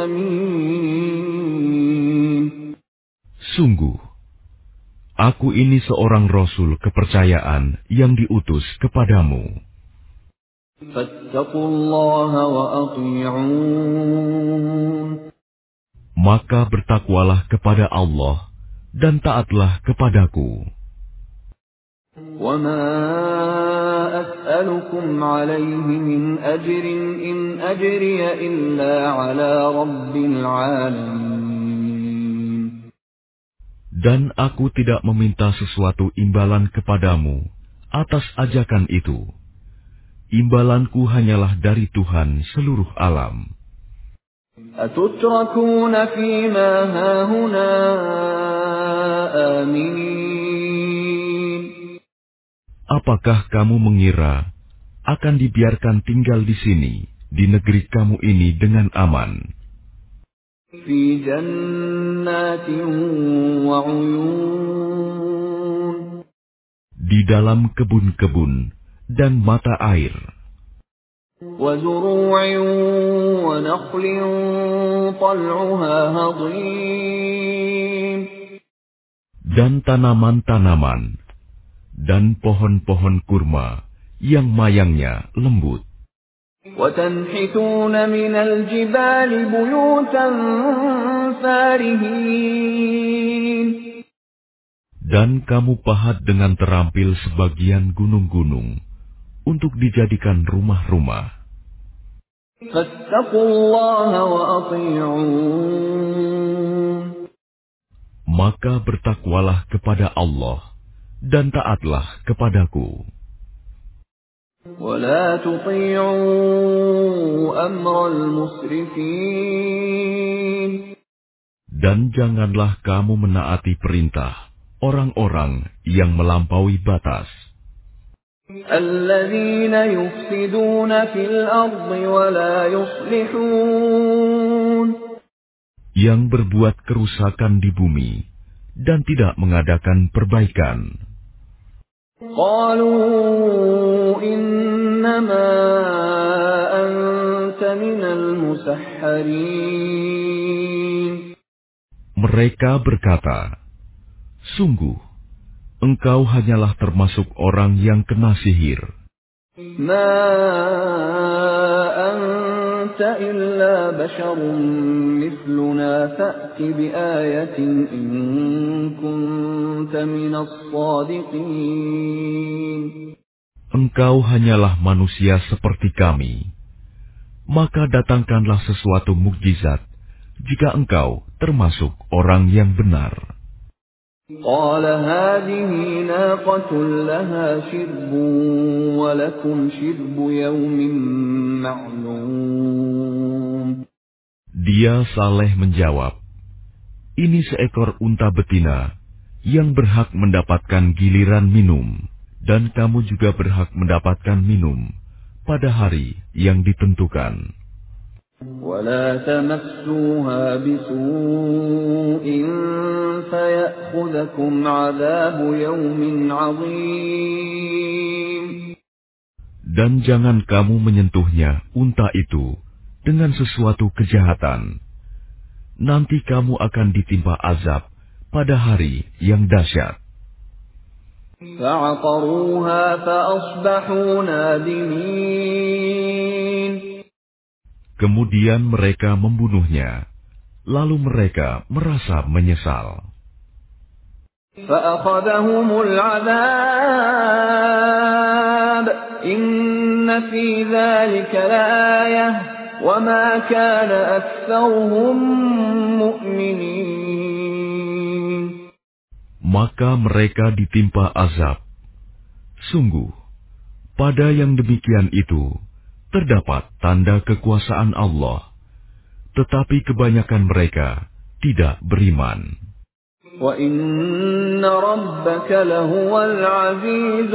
أَمِينٌ." Sungguh, aku ini seorang rasul kepercayaan yang diutus kepadamu. فَاتَّقُوا اللَّهَ وَأَطِيعُونِ. Maka bertakwalah kepada Allah dan taatlah kepadaku. وَمَا أَسْأَلُكُمْ عَلَيْهِ مِنْ أَجْرٍ إِنْ أَجْرِيَ إِلَّا عَلَى رَبِّ الْعَالَمِينَ. Dan aku tidak meminta sesuatu imbalan kepadamu atas ajakan itu. Imbalanku hanyalah dari Tuhan seluruh alam. أَتُتْرَكُونَ فِي مَا هَاهُنَا آمِنِينَ. Apakah kamu mengira akan dibiarkan tinggal di sini, di negeri kamu ini dengan aman? فِي جَنَّاتٍ وَعُيُونٍ. Di dalam kebun-kebun dan mata air, وَزُرُوعٍ وَنَخْلٍ طَلْعُهَا هَضِيمٌ. dan tanaman-tanaman, dan pohon-pohon kurma yang mayangnya lembut. وَتَنْحِتُونَ مِنَ الْجِبَالِ بُيُوتًا فَارِهِينَ. Dan kamu pahat dengan terampil sebagian gunung-gunung untuk dijadikan rumah-rumah. فَاتَّقُوا اللَّهَ وَأَطِيعُونِ. Maka bertakwalah kepada Allah dan taatlah kepadaku. وَلَا تُطِيعُوا أَمْرَ الْمُسْرِفِينَ. Dan janganlah kamu menaati perintah orang-orang yang melampaui batas, الَّذِينَ يُفْسِدُونَ فِي الْأَرْضِ وَلَا يُصْلِحُونَ. yang berbuat kerusakan di bumi dan tidak mengadakan perbaikan. قَالُوا إِنَّمَا أَنْتَ مِنَ الْمُسَحَّرِينَ. Mereka berkata, "Sungguh, engkau hanyalah termasuk orang yang kena sihir. مَا أَنْتَ إِلَّا بَشَرٌ مِثْلُنَا فَأْتِ بِآيَةٍ إِن كُنتَ مِنَ الصَّادِقِينَ." Engkau hanyalah manusia seperti kami. Maka datangkanlah sesuatu mukjizat jika engkau termasuk orang yang benar. قَالَ هَٰذِهِ نَاقَةٌ لَهَا شِرْبٌ وَلَكُمْ شِرْبُ يَوْمٍ مَّعْلُومٍ. Dia Saleh menjawab, "Ini seekor unta betina yang berhak mendapatkan giliran minum, dan kamu juga berhak mendapatkan minum pada hari yang ditentukan. وَلَا تَمَسُّوهَا بِسُوءٍ فَيَأْخُذَكُمْ عَذَابُ يَوْمٍ عَظِيمٍ." Dan jangan kamu menyentuhnya, unta itu, dengan sesuatu kejahatan. Nanti kamu akan ditimpa azab pada hari yang dahsyat. فَعَقَرُوهَا فَأَصْبَحُوا نَادِمِينَ. Kemudian mereka membunuhnya, lalu mereka merasa menyesal. فَأَخَذَهُمُ الْعَذَابُ إِنَّ فِي ذَلِكَ لَآيَةً وَمَا كَانَ أَكْثَرُهُم مُؤْمِنِينَ. Maka mereka ditimpa azab. Sungguh, pada yang demikian itu terdapat tanda kekuasaan Allah, tetapi kebanyakan mereka tidak beriman. وَإِنَّ رَبَّكَ لَهُوَ الْعَزِيزُ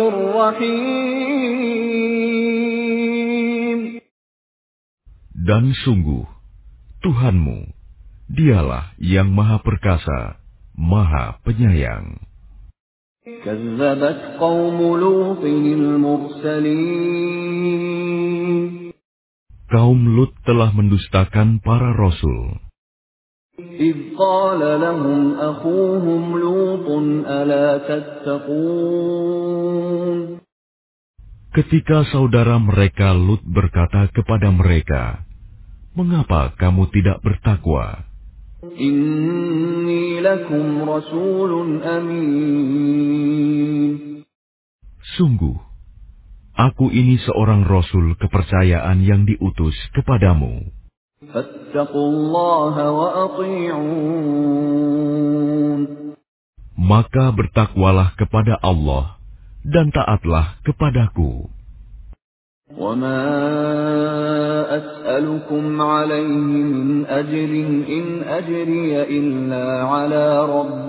الرَّحِيمُ. Dan sungguh, Tuhanmu, dialah yang maha perkasa, maha penyayang. كَذَّبَتْ قَوْمُ لُوطٍ الْمُرْسَلِينَ. Kaum Lut telah mendustakan para rasul. إِذْ قَالَ لَهُمْ أَخُوهُمْ لُوطٌ أَلَا تَتَّقُونَ. Ketika saudara mereka Lut berkata kepada mereka, "Mengapa kamu tidak bertakwa? إِنِّي لَكُمْ رَسُولٌ أَمِينٌ. Sungguh, aku ini seorang rasul kepercayaan yang diutus kepadamu. فَاتَّقُوا اللَّهَ وَأَطِيعُونِ. Maka bertakwalah kepada Allah dan taatlah kepadaku. وَمَا أَسْأَلُكُمْ عَلَيْهِ مِنْ أَجْرٍ إِنْ أَجْرِيَ إِلَّا عَلَى رَبِّ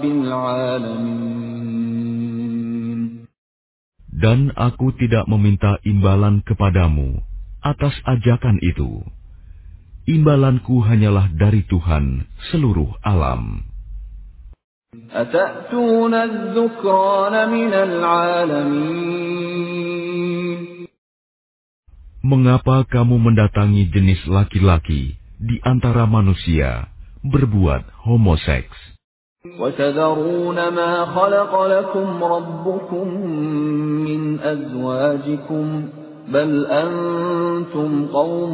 الْعَالَمِينَ. Dan aku tidak meminta imbalan kepadamu atas ajakan itu. Imbalanku hanyalah dari Tuhan seluruh alam. أَتَأْتُونَ الذُّكْرَانَ مِنَ الْعَالَمِينَ. Mengapa kamu mendatangi jenis laki-laki di antara manusia berbuat homoseks? وَتَذَرُونَ مَا خَلَقَ لَكُمْ رَبُّكُم مِّنْ أَزْوَاجِكُمْ بَلْ أَنْتُمْ قَوْمٌ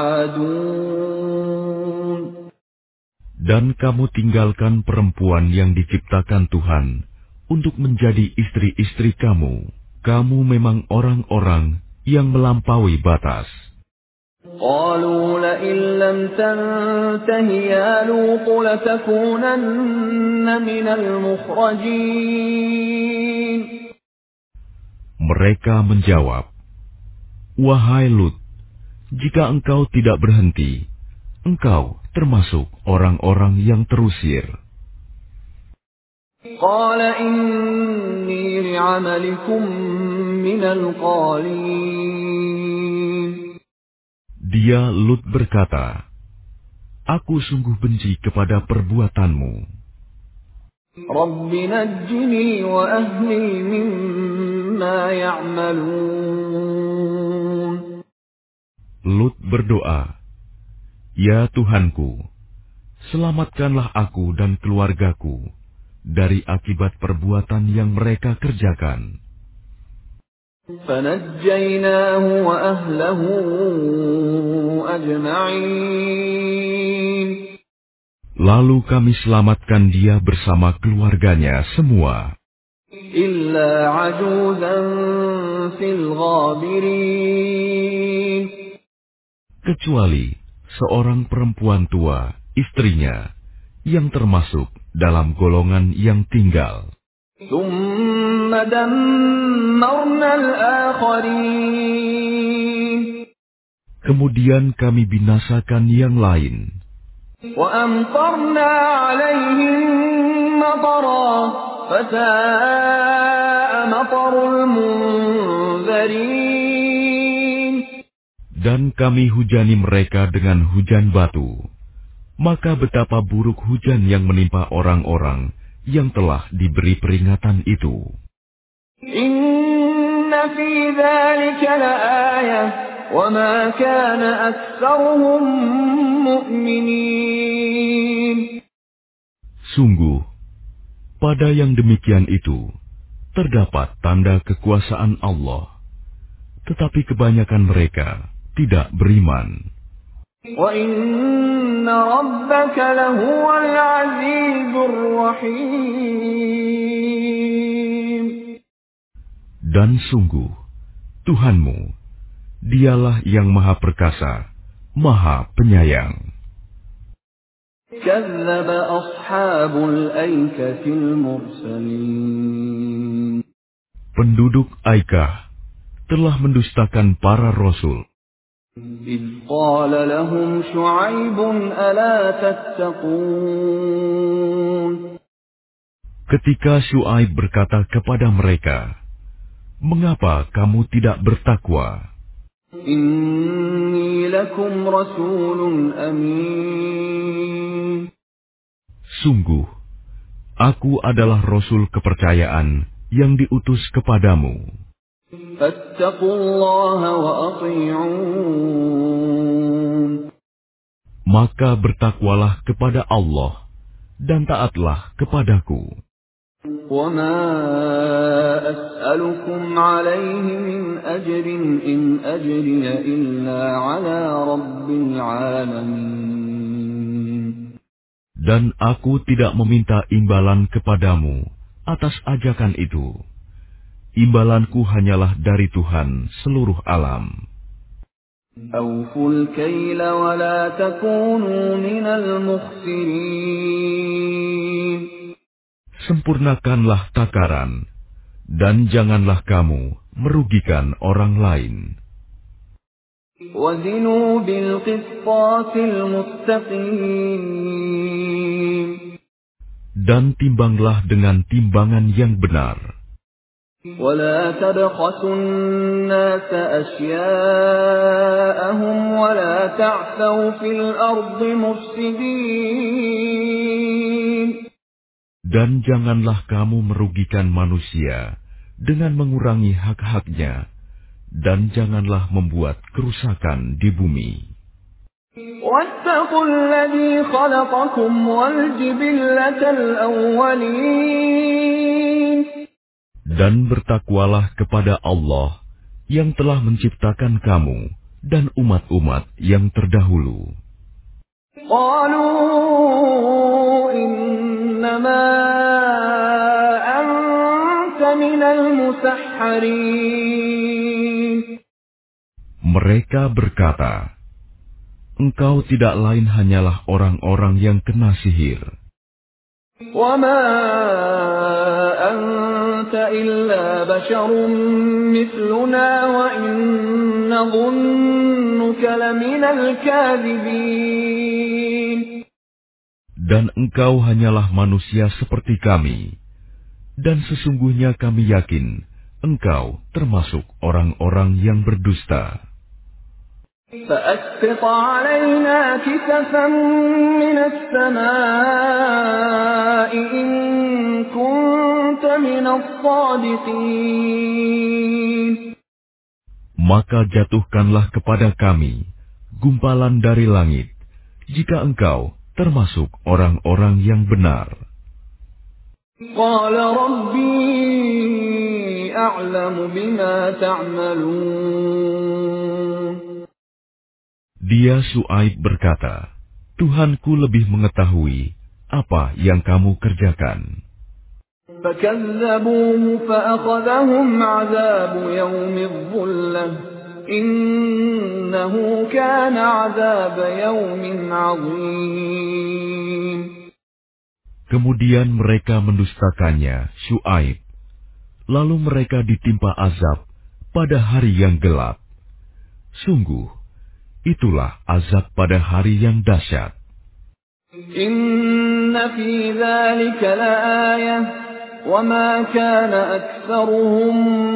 عَادُونَ. Dan kamu tinggalkan perempuan yang diciptakan Tuhan untuk menjadi istri-istri kamu. Kamu memang orang-orang yang melampaui batas. قَالُوا لَئِن لَّمْ تَنْتَهِ يَا لُوطُ لَتَكُونَنَّ مِنَ الْمُخْرَجِينَ. Mereka menjawab, "Wahai Lut, jika engkau tidak berhenti, engkau termasuk orang-orang yang terusir." قَالَ إِنِّي لِعَمَلِكُم مِّنَ الْقَالِينَ. Dia Lut berkata, "Aku sungguh benci kepada perbuatanmu. رَبِّ نَجِّنِي وَأَهْلِي مِمَّا يَعْمَلُونَ. Lut berdoa, "Ya Tuhanku, selamatkanlah aku dan keluargaku dari akibat perbuatan yang mereka kerjakan." فَنَجَّيْنَاهُ وَأَهْلَهُ أَجْمَعِينَ. Lalu kami selamatkan dia bersama keluarganya semua. إِلَّا عَجُوزًا فِي الْغَابِرِينَ. Kecuali seorang perempuan tua, istrinya, yang termasuk dalam golongan yang tinggal. ثُمَّ دَمَّرْنَا الْآخَرِينَ. Kemudian kami binasakan yang lain. وَأَمْطَرْنَا عَلَيْهِم مَّطَرًا فَسَاءَ مَطَرُ الْمُنذَرِينَ. Dan kami hujani mereka dengan hujan batu. Maka betapa buruk hujan yang menimpa orang-orang yang telah diberi peringatan itu. إِنَّ في ذلك لآية وما كان أكثرهم مؤمنين. Sungguh, pada yang demikian itu terdapat tanda kekuasaan Allah, tetapi kebanyakan mereka tidak beriman. وَإِنَّ رَبَّكَ لَهُوَ الْعَزِيزُ الرَّحِيمُ. Dan sungguh, Tuhanmu, dialah yang maha perkasa, maha penyayang. كَذَّبَ أَصْحَابُ الْأَيْكَةِ الْمُرْسَلِينَ. Penduduk Aikah telah mendustakan para rasul. إِذْ قَالَ لَهُمْ شُعَيْبٌ أَلَا تَتَّقُونَ. Ketika Syuaib berkata kepada mereka, "Mengapa kamu tidak bertakwa? إِنِّي لَكُمْ رَسُولٌ أَمِينٌ. Sungguh, aku adalah rasul kepercayaan yang diutus kepadamu. فَاتَّقُوا اللَّهَ وَأَطِيعُونِ. Maka bertakwalah kepada Allah dan taatlah kepadaku. وَمَا أَسْأَلُكُمْ عَلَيْهِ مِنْ أَجْرٍ إِنْ أَجْرِيَ إِلَّا عَلَى رَبِّ الْعَالَمِينَ. Dan aku tidak meminta imbalan kepadamu atas ajakan itu. Imbalanku hanyalah dari Tuhan seluruh alam. أَوْفُوا الْكَيْلَ وَلَا تَكُونُوا مِنَ الْمُخْسِرِينَ. Sempurnakanlah takaran, dan janganlah kamu merugikan orang lain. وَزِنُوا بِالْقِسْطَاسِ الْمُسْتَقِيمِ. Dan timbanglah dengan timbangan yang benar. وَلَا تَبْخَسُوا النَّاسَ أَشْيَاءَهُمْ وَلَا تَعْثَوْا فِي الْأَرْضِ مُفْسِدِينَ. Dan janganlah kamu merugikan manusia dengan mengurangi hak-haknya, dan janganlah membuat kerusakan di bumi. وَاتَّقُوا الَّذِي خَلَقَكُمْ وَالْجِبِلَّةَ الْأَوَّلِينَ. Dan bertakwalah kepada Allah yang telah menciptakan kamu dan umat-umat yang terdahulu. قَالُوا إِنَّمَا أَنْتَ مِنَ الْمُسَحَّرِينَ. Mereka berkata, "Engkau tidak lain hanyalah orang-orang yang kena sihir. وَمَا أَنْتَ إِلَّا بَشَرٌ مِثْلُنَا وَإِنْ نَظُنُّكَ لَمِنَ الْكَاذِبِينَ." Dan engkau hanyalah manusia seperti kami, dan sesungguhnya kami yakin engkau termasuk orang-orang yang berdusta. فَأَسْقِطْ عَلَيْنَا كِسَفًا مِنَ السَّمَاءِ إِن كُنتَ مِنَ الصَّادِقِينَ. Maka jatuhkanlah kepada kami gumpalan dari langit, jika engkau termasuk orang-orang yang benar. قَالَ رَبِّي أَعْلَمُ بِمَا تَعْمَلُونَ. Dia Syuaib berkata, Tuhanku lebih mengetahui apa yang kamu kerjakan. فَكَذَّبُوهُ فَأَخَذَهُمْ عَذَابُ يَوْمِ الظُّلَّةِ إِنَّهُ كَانَ عَذَابَ يَوْمٍ عَظِيمٍ. Kemudian mereka mendustakannya, Syuaib. Lalu mereka ditimpa azab pada hari yang gelap. Sungguh, itulah azab pada hari yang dahsyat. Inna fi dzalika laayah wa ma kana aktsaruhum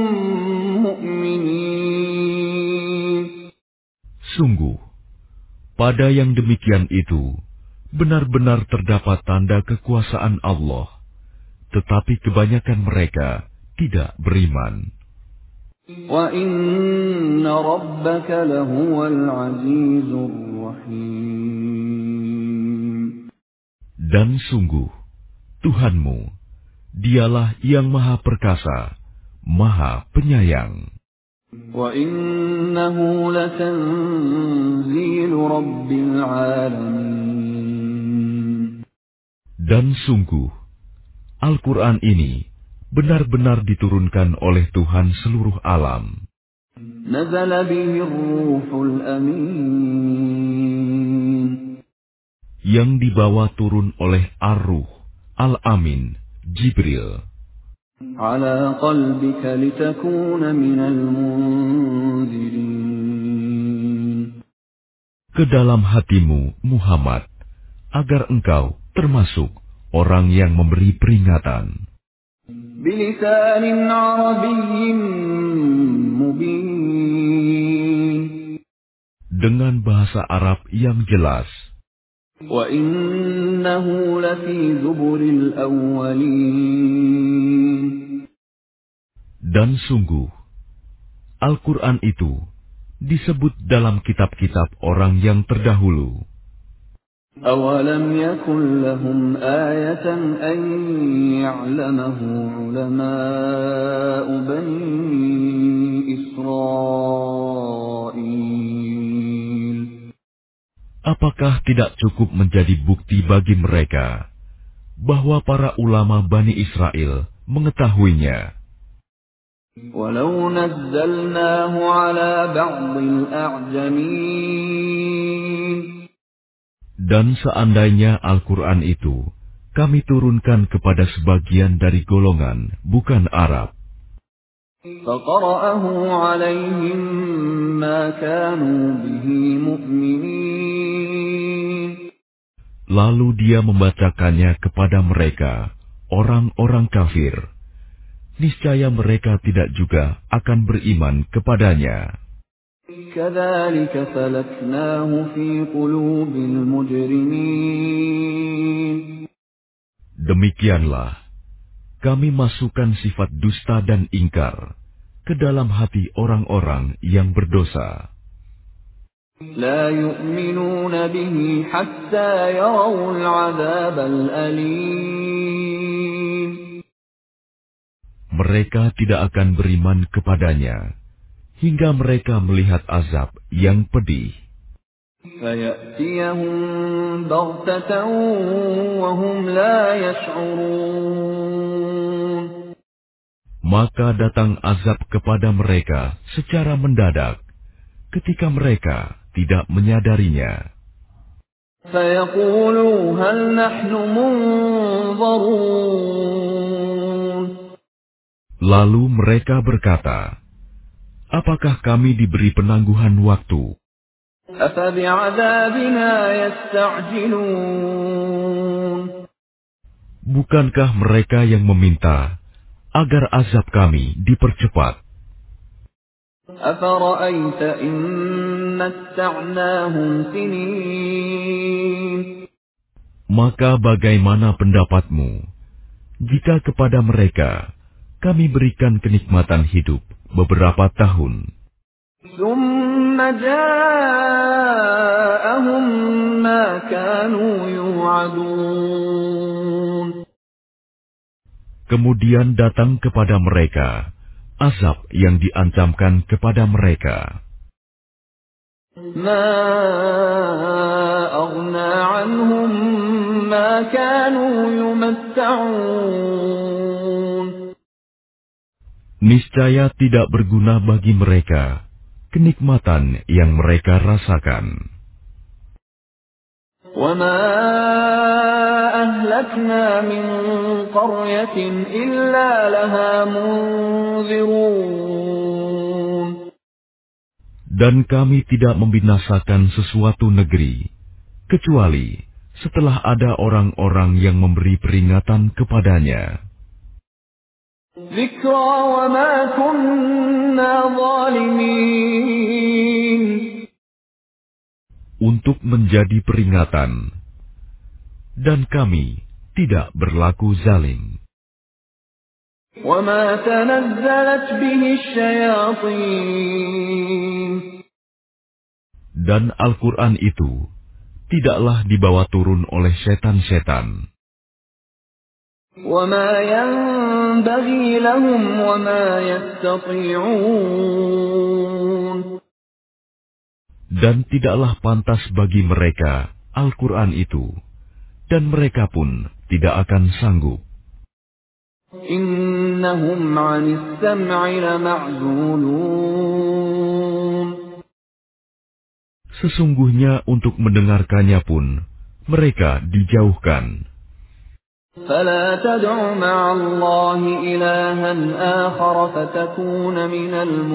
mu'minin. Sungguh, pada yang demikian itu benar-benar terdapat tanda kekuasaan Allah, tetapi kebanyakan mereka tidak beriman. وَإِنَّ رَبَّكَ لَهُوَ الْعَزِيزُ الرَّحِيمُ. Dan sungguh, Tuhanmu, dialah yang maha perkasa, maha penyayang. وَإِنَّهُ لَتَنزِيلُ رَبِّ الْعَالَمِينَ. Dan sungguh, Al-Quran ini benar-benar diturunkan oleh Tuhan seluruh alam. نَزَلَ بِهِ الرُّوحُ الْأَمِينُ. Yang dibawa turun oleh Ar-Ruh, Al-Amin, Jibril. عَلَى قَلْبِكَ لِتَكُونَ مِنَ الْمُنذِرِينَ. Ke dalam hatimu, Muhammad, agar engkau termasuk orang yang memberi peringatan. بِلِسَانٍ عَرَبِيٍّ مُبِينٍ. Dengan bahasa Arab yang jelas. وَإِنَّهُ لَفِي زُبُرِ الْأَوَّلِينَ. Dan sungguh, Al-Quran itu disebut dalam kitab-kitab orang yang terdahulu. أَوَلَمْ يَكُنْ لَهُمْ آيَةً أَنْ يَعْلَمَهُ عُلَمَاءُ بَنِي إِسْرَائِيلَ. Apakah tidak cukup menjadi bukti bagi mereka bahwa para ulama Bani Israel mengetahuinya? وَلَوْ نَزَّلْنَاهُ عَلَى بَعْضِ الْأَعْجَمِينَ. Dan seandainya Al-Quran itu kami turunkan kepada sebagian dari golongan bukan Arab, فَقَرَأَهُ عَلَيْهِمْ مَا كَانُوا بِهِ مُؤْمِنِينَ. lalu dia membacakannya kepada mereka, orang-orang kafir, niscaya mereka tidak juga akan beriman kepadanya. كَذَلِكَ سَلَكْنَاهُ فِي قُلُوبِ الْمُجْرِمِينَ. Demikianlah kami masukkan sifat dusta dan ingkar ke dalam hati orang-orang yang berdosa. لا يؤمنون به حتى يروا العذاب الأليم. Mereka tidak akan beriman kepadanya hingga mereka melihat azab yang pedih. فيأتيهم بغتة وهم لا يشعرون. Maka datang azab kepada mereka secara mendadak ketika mereka tidak menyadarinya. فيقولوا هل نحن منظرون. Lalu mereka berkata, apakah kami diberi penangguhan waktu? أفبعذابنا يستعجلون. Bukankah mereka yang meminta agar azab kami dipercepat? أفرأيت إن متعناهم سنين. Maka bagaimana pendapatmu jika kepada mereka kami berikan kenikmatan hidup beberapa tahun, ثم جاءهم ما كانوا يوعدون. kemudian datang kepada mereka azab yang diancamkan kepada mereka? ما أغنى عنهم ما كانوا يمتعون. Niscaya tidak berguna bagi mereka kenikmatan yang mereka rasakan. وما أهلكنا من قرية إلا لها منذرون. Dan kami tidak membinasakan sesuatu negeri kecuali setelah ada orang-orang yang memberi peringatan kepadanya. ذكرى وما كنا ظالمين. Untuk menjadi peringatan, dan kami tidak berlaku zalim. وَمَا تَنَزَّلَتْ بِهِ الشَّيَاطِينُ Dan Al-Quran itu tidaklah dibawa turun oleh setan-setan. وَمَا يَنبَغِي لَهُمْ وَمَا يَسْتَطِيعُونَ Dan tidaklah pantas bagi mereka Al-Quran itu, dan mereka pun tidak akan sanggup. إِنَّهُمْ عَنِ السَّمْعِ لَمَعْزُولُونَ Sesungguhnya untuk mendengarkannya pun mereka dijauhkan. فَلَا تَدْعُ مَعَ اللَّهِ إِلَٰهًا آخَرَ فَتَكُونَ مِنَ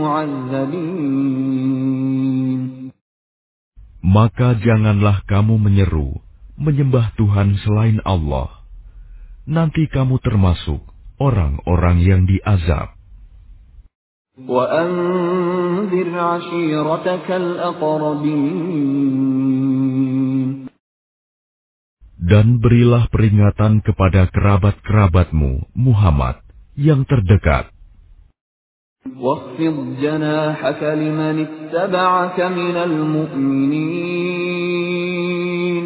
الْمُعَذَّبِينَ Maka janganlah kamu menyeru, menyembah Tuhan selain Allah. Nanti kamu termasuk orang-orang yang diazab. وَأَنذِرْ عَشِيرَتَكَ الْأَقْرَبِينَ Dan berilah peringatan kepada kerabat-kerabatmu, Muhammad, yang terdekat. وَاخْفِضْ جَنَاحَكَ لِمَنِ اتَّبَعَكَ مِنَ الْمُؤْمِنِينَ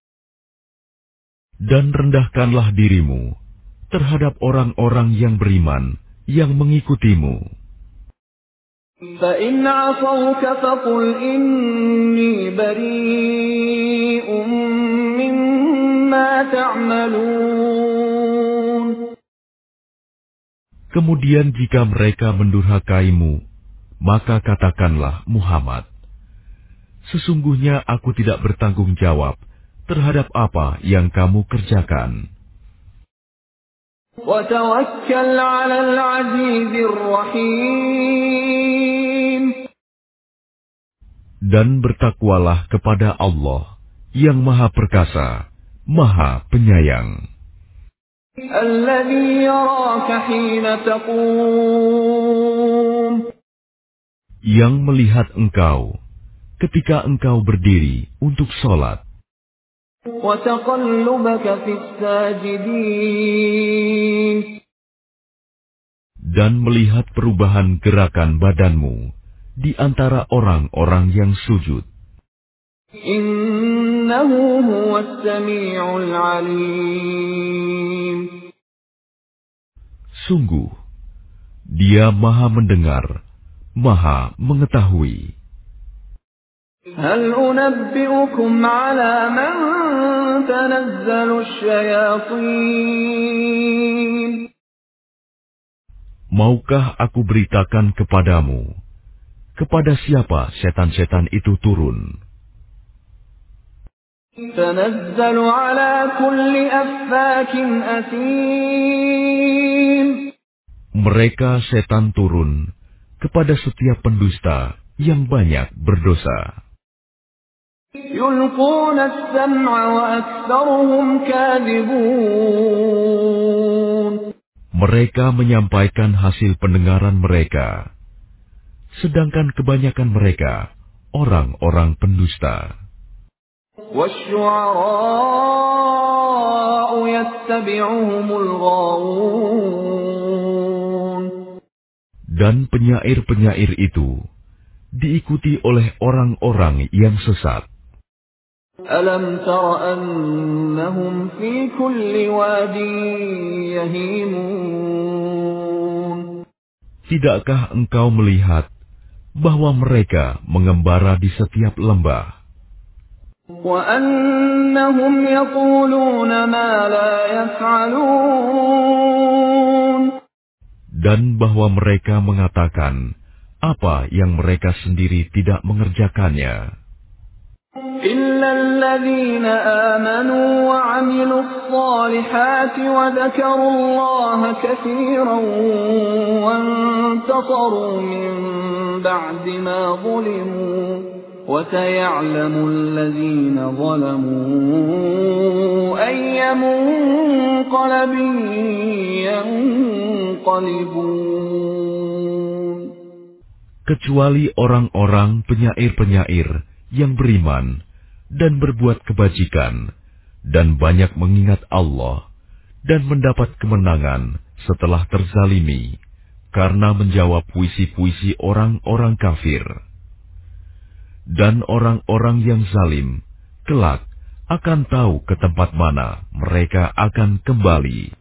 Dan rendahkanlah dirimu terhadap orang-orang yang beriman, yang mengikutimu. فَإِنْ عَصَوْكَ فَقُلْ إِنِّي بَرِيءٌ مِّمَّا تَعْمَلُونَ Kemudian jika mereka mendurhakaimu, maka katakanlah, Muhammad, sesungguhnya aku tidak bertanggung jawab terhadap apa yang kamu kerjakan. وَتَوَكَّلْ عَلَى الْعَزِيزِ الرَّحِيمِ Dan bertakwalah kepada Allah yang Maha Perkasa, Maha Penyayang, الَّذِي يَرَاكَ حِينَ تَقُومُ yang melihat engkau ketika engkau berdiri untuk sholat, وَتَقَلُّبَكَ فِي السَّاجِدِينَ dan melihat perubahan gerakan badanmu di antara orang-orang yang sujud. إِنَّهُ هُوَ السَّمِيعُ الْعَلِيمُ Sungguh, Dia Maha Mendengar, Maha Mengetahui. هَلْ أُنَبِّئُكُمْ عَلَى مَنْ تَنَزَّلُ الشَّيَاطِينُ Maukah aku beritakan kepadamu, kepada siapa setan-setan itu turun? تَنَزَّلُ عَلَى كُلِّ أَفَّاكٍ أَثِيمٍ Mereka setan turun kepada setiap pendusta yang banyak berdosa. يُلْقُونَ السَّمْعَ وَأَكْثَرُهُمْ كَاذِبُونَ Mereka menyampaikan hasil pendengaran mereka, sedangkan kebanyakan mereka orang-orang pendusta. وَالشُّعَرَاءُ يَتَّبِعُهُمُ الْغَاوُونَ Dan penyair-penyair itu diikuti oleh orang-orang yang sesat. أَلَمْ تَرَ أَنَّهُمْ فِي كُلِّ وَادٍ يَهِيمُونَ Tidakkah engkau melihat bahwa mereka mengembara di setiap lembah, وَأَنَّهُمْ يَقُولُونَ مَا لَا يَفْعَلُونَ dan bahwa mereka mengatakan apa yang mereka sendiri tidak mengerjakannya? إِلَّا الَّذِينَ آمَنُوا وَعَمِلُوا الصَّالِحَاتِ وَذَكَرُوا اللَّهَ كَثِيرًا وَانتَصَرُوا مِن بَعْدِ مَا ظُلِمُوا وَسَيَعْلَمُ الَّذِينَ ظَلَمُوا أَيَّ مُنقَلَبٍ يَنقَلِبُونَ Kecuali orang-orang penyair-penyair yang beriman dan berbuat kebajikan dan banyak mengingat Allah dan mendapat kemenangan setelah terzalimi karena menjawab puisi-puisi orang-orang kafir. Dan orang-orang yang zalim kelak akan tahu ke tempat mana mereka akan kembali.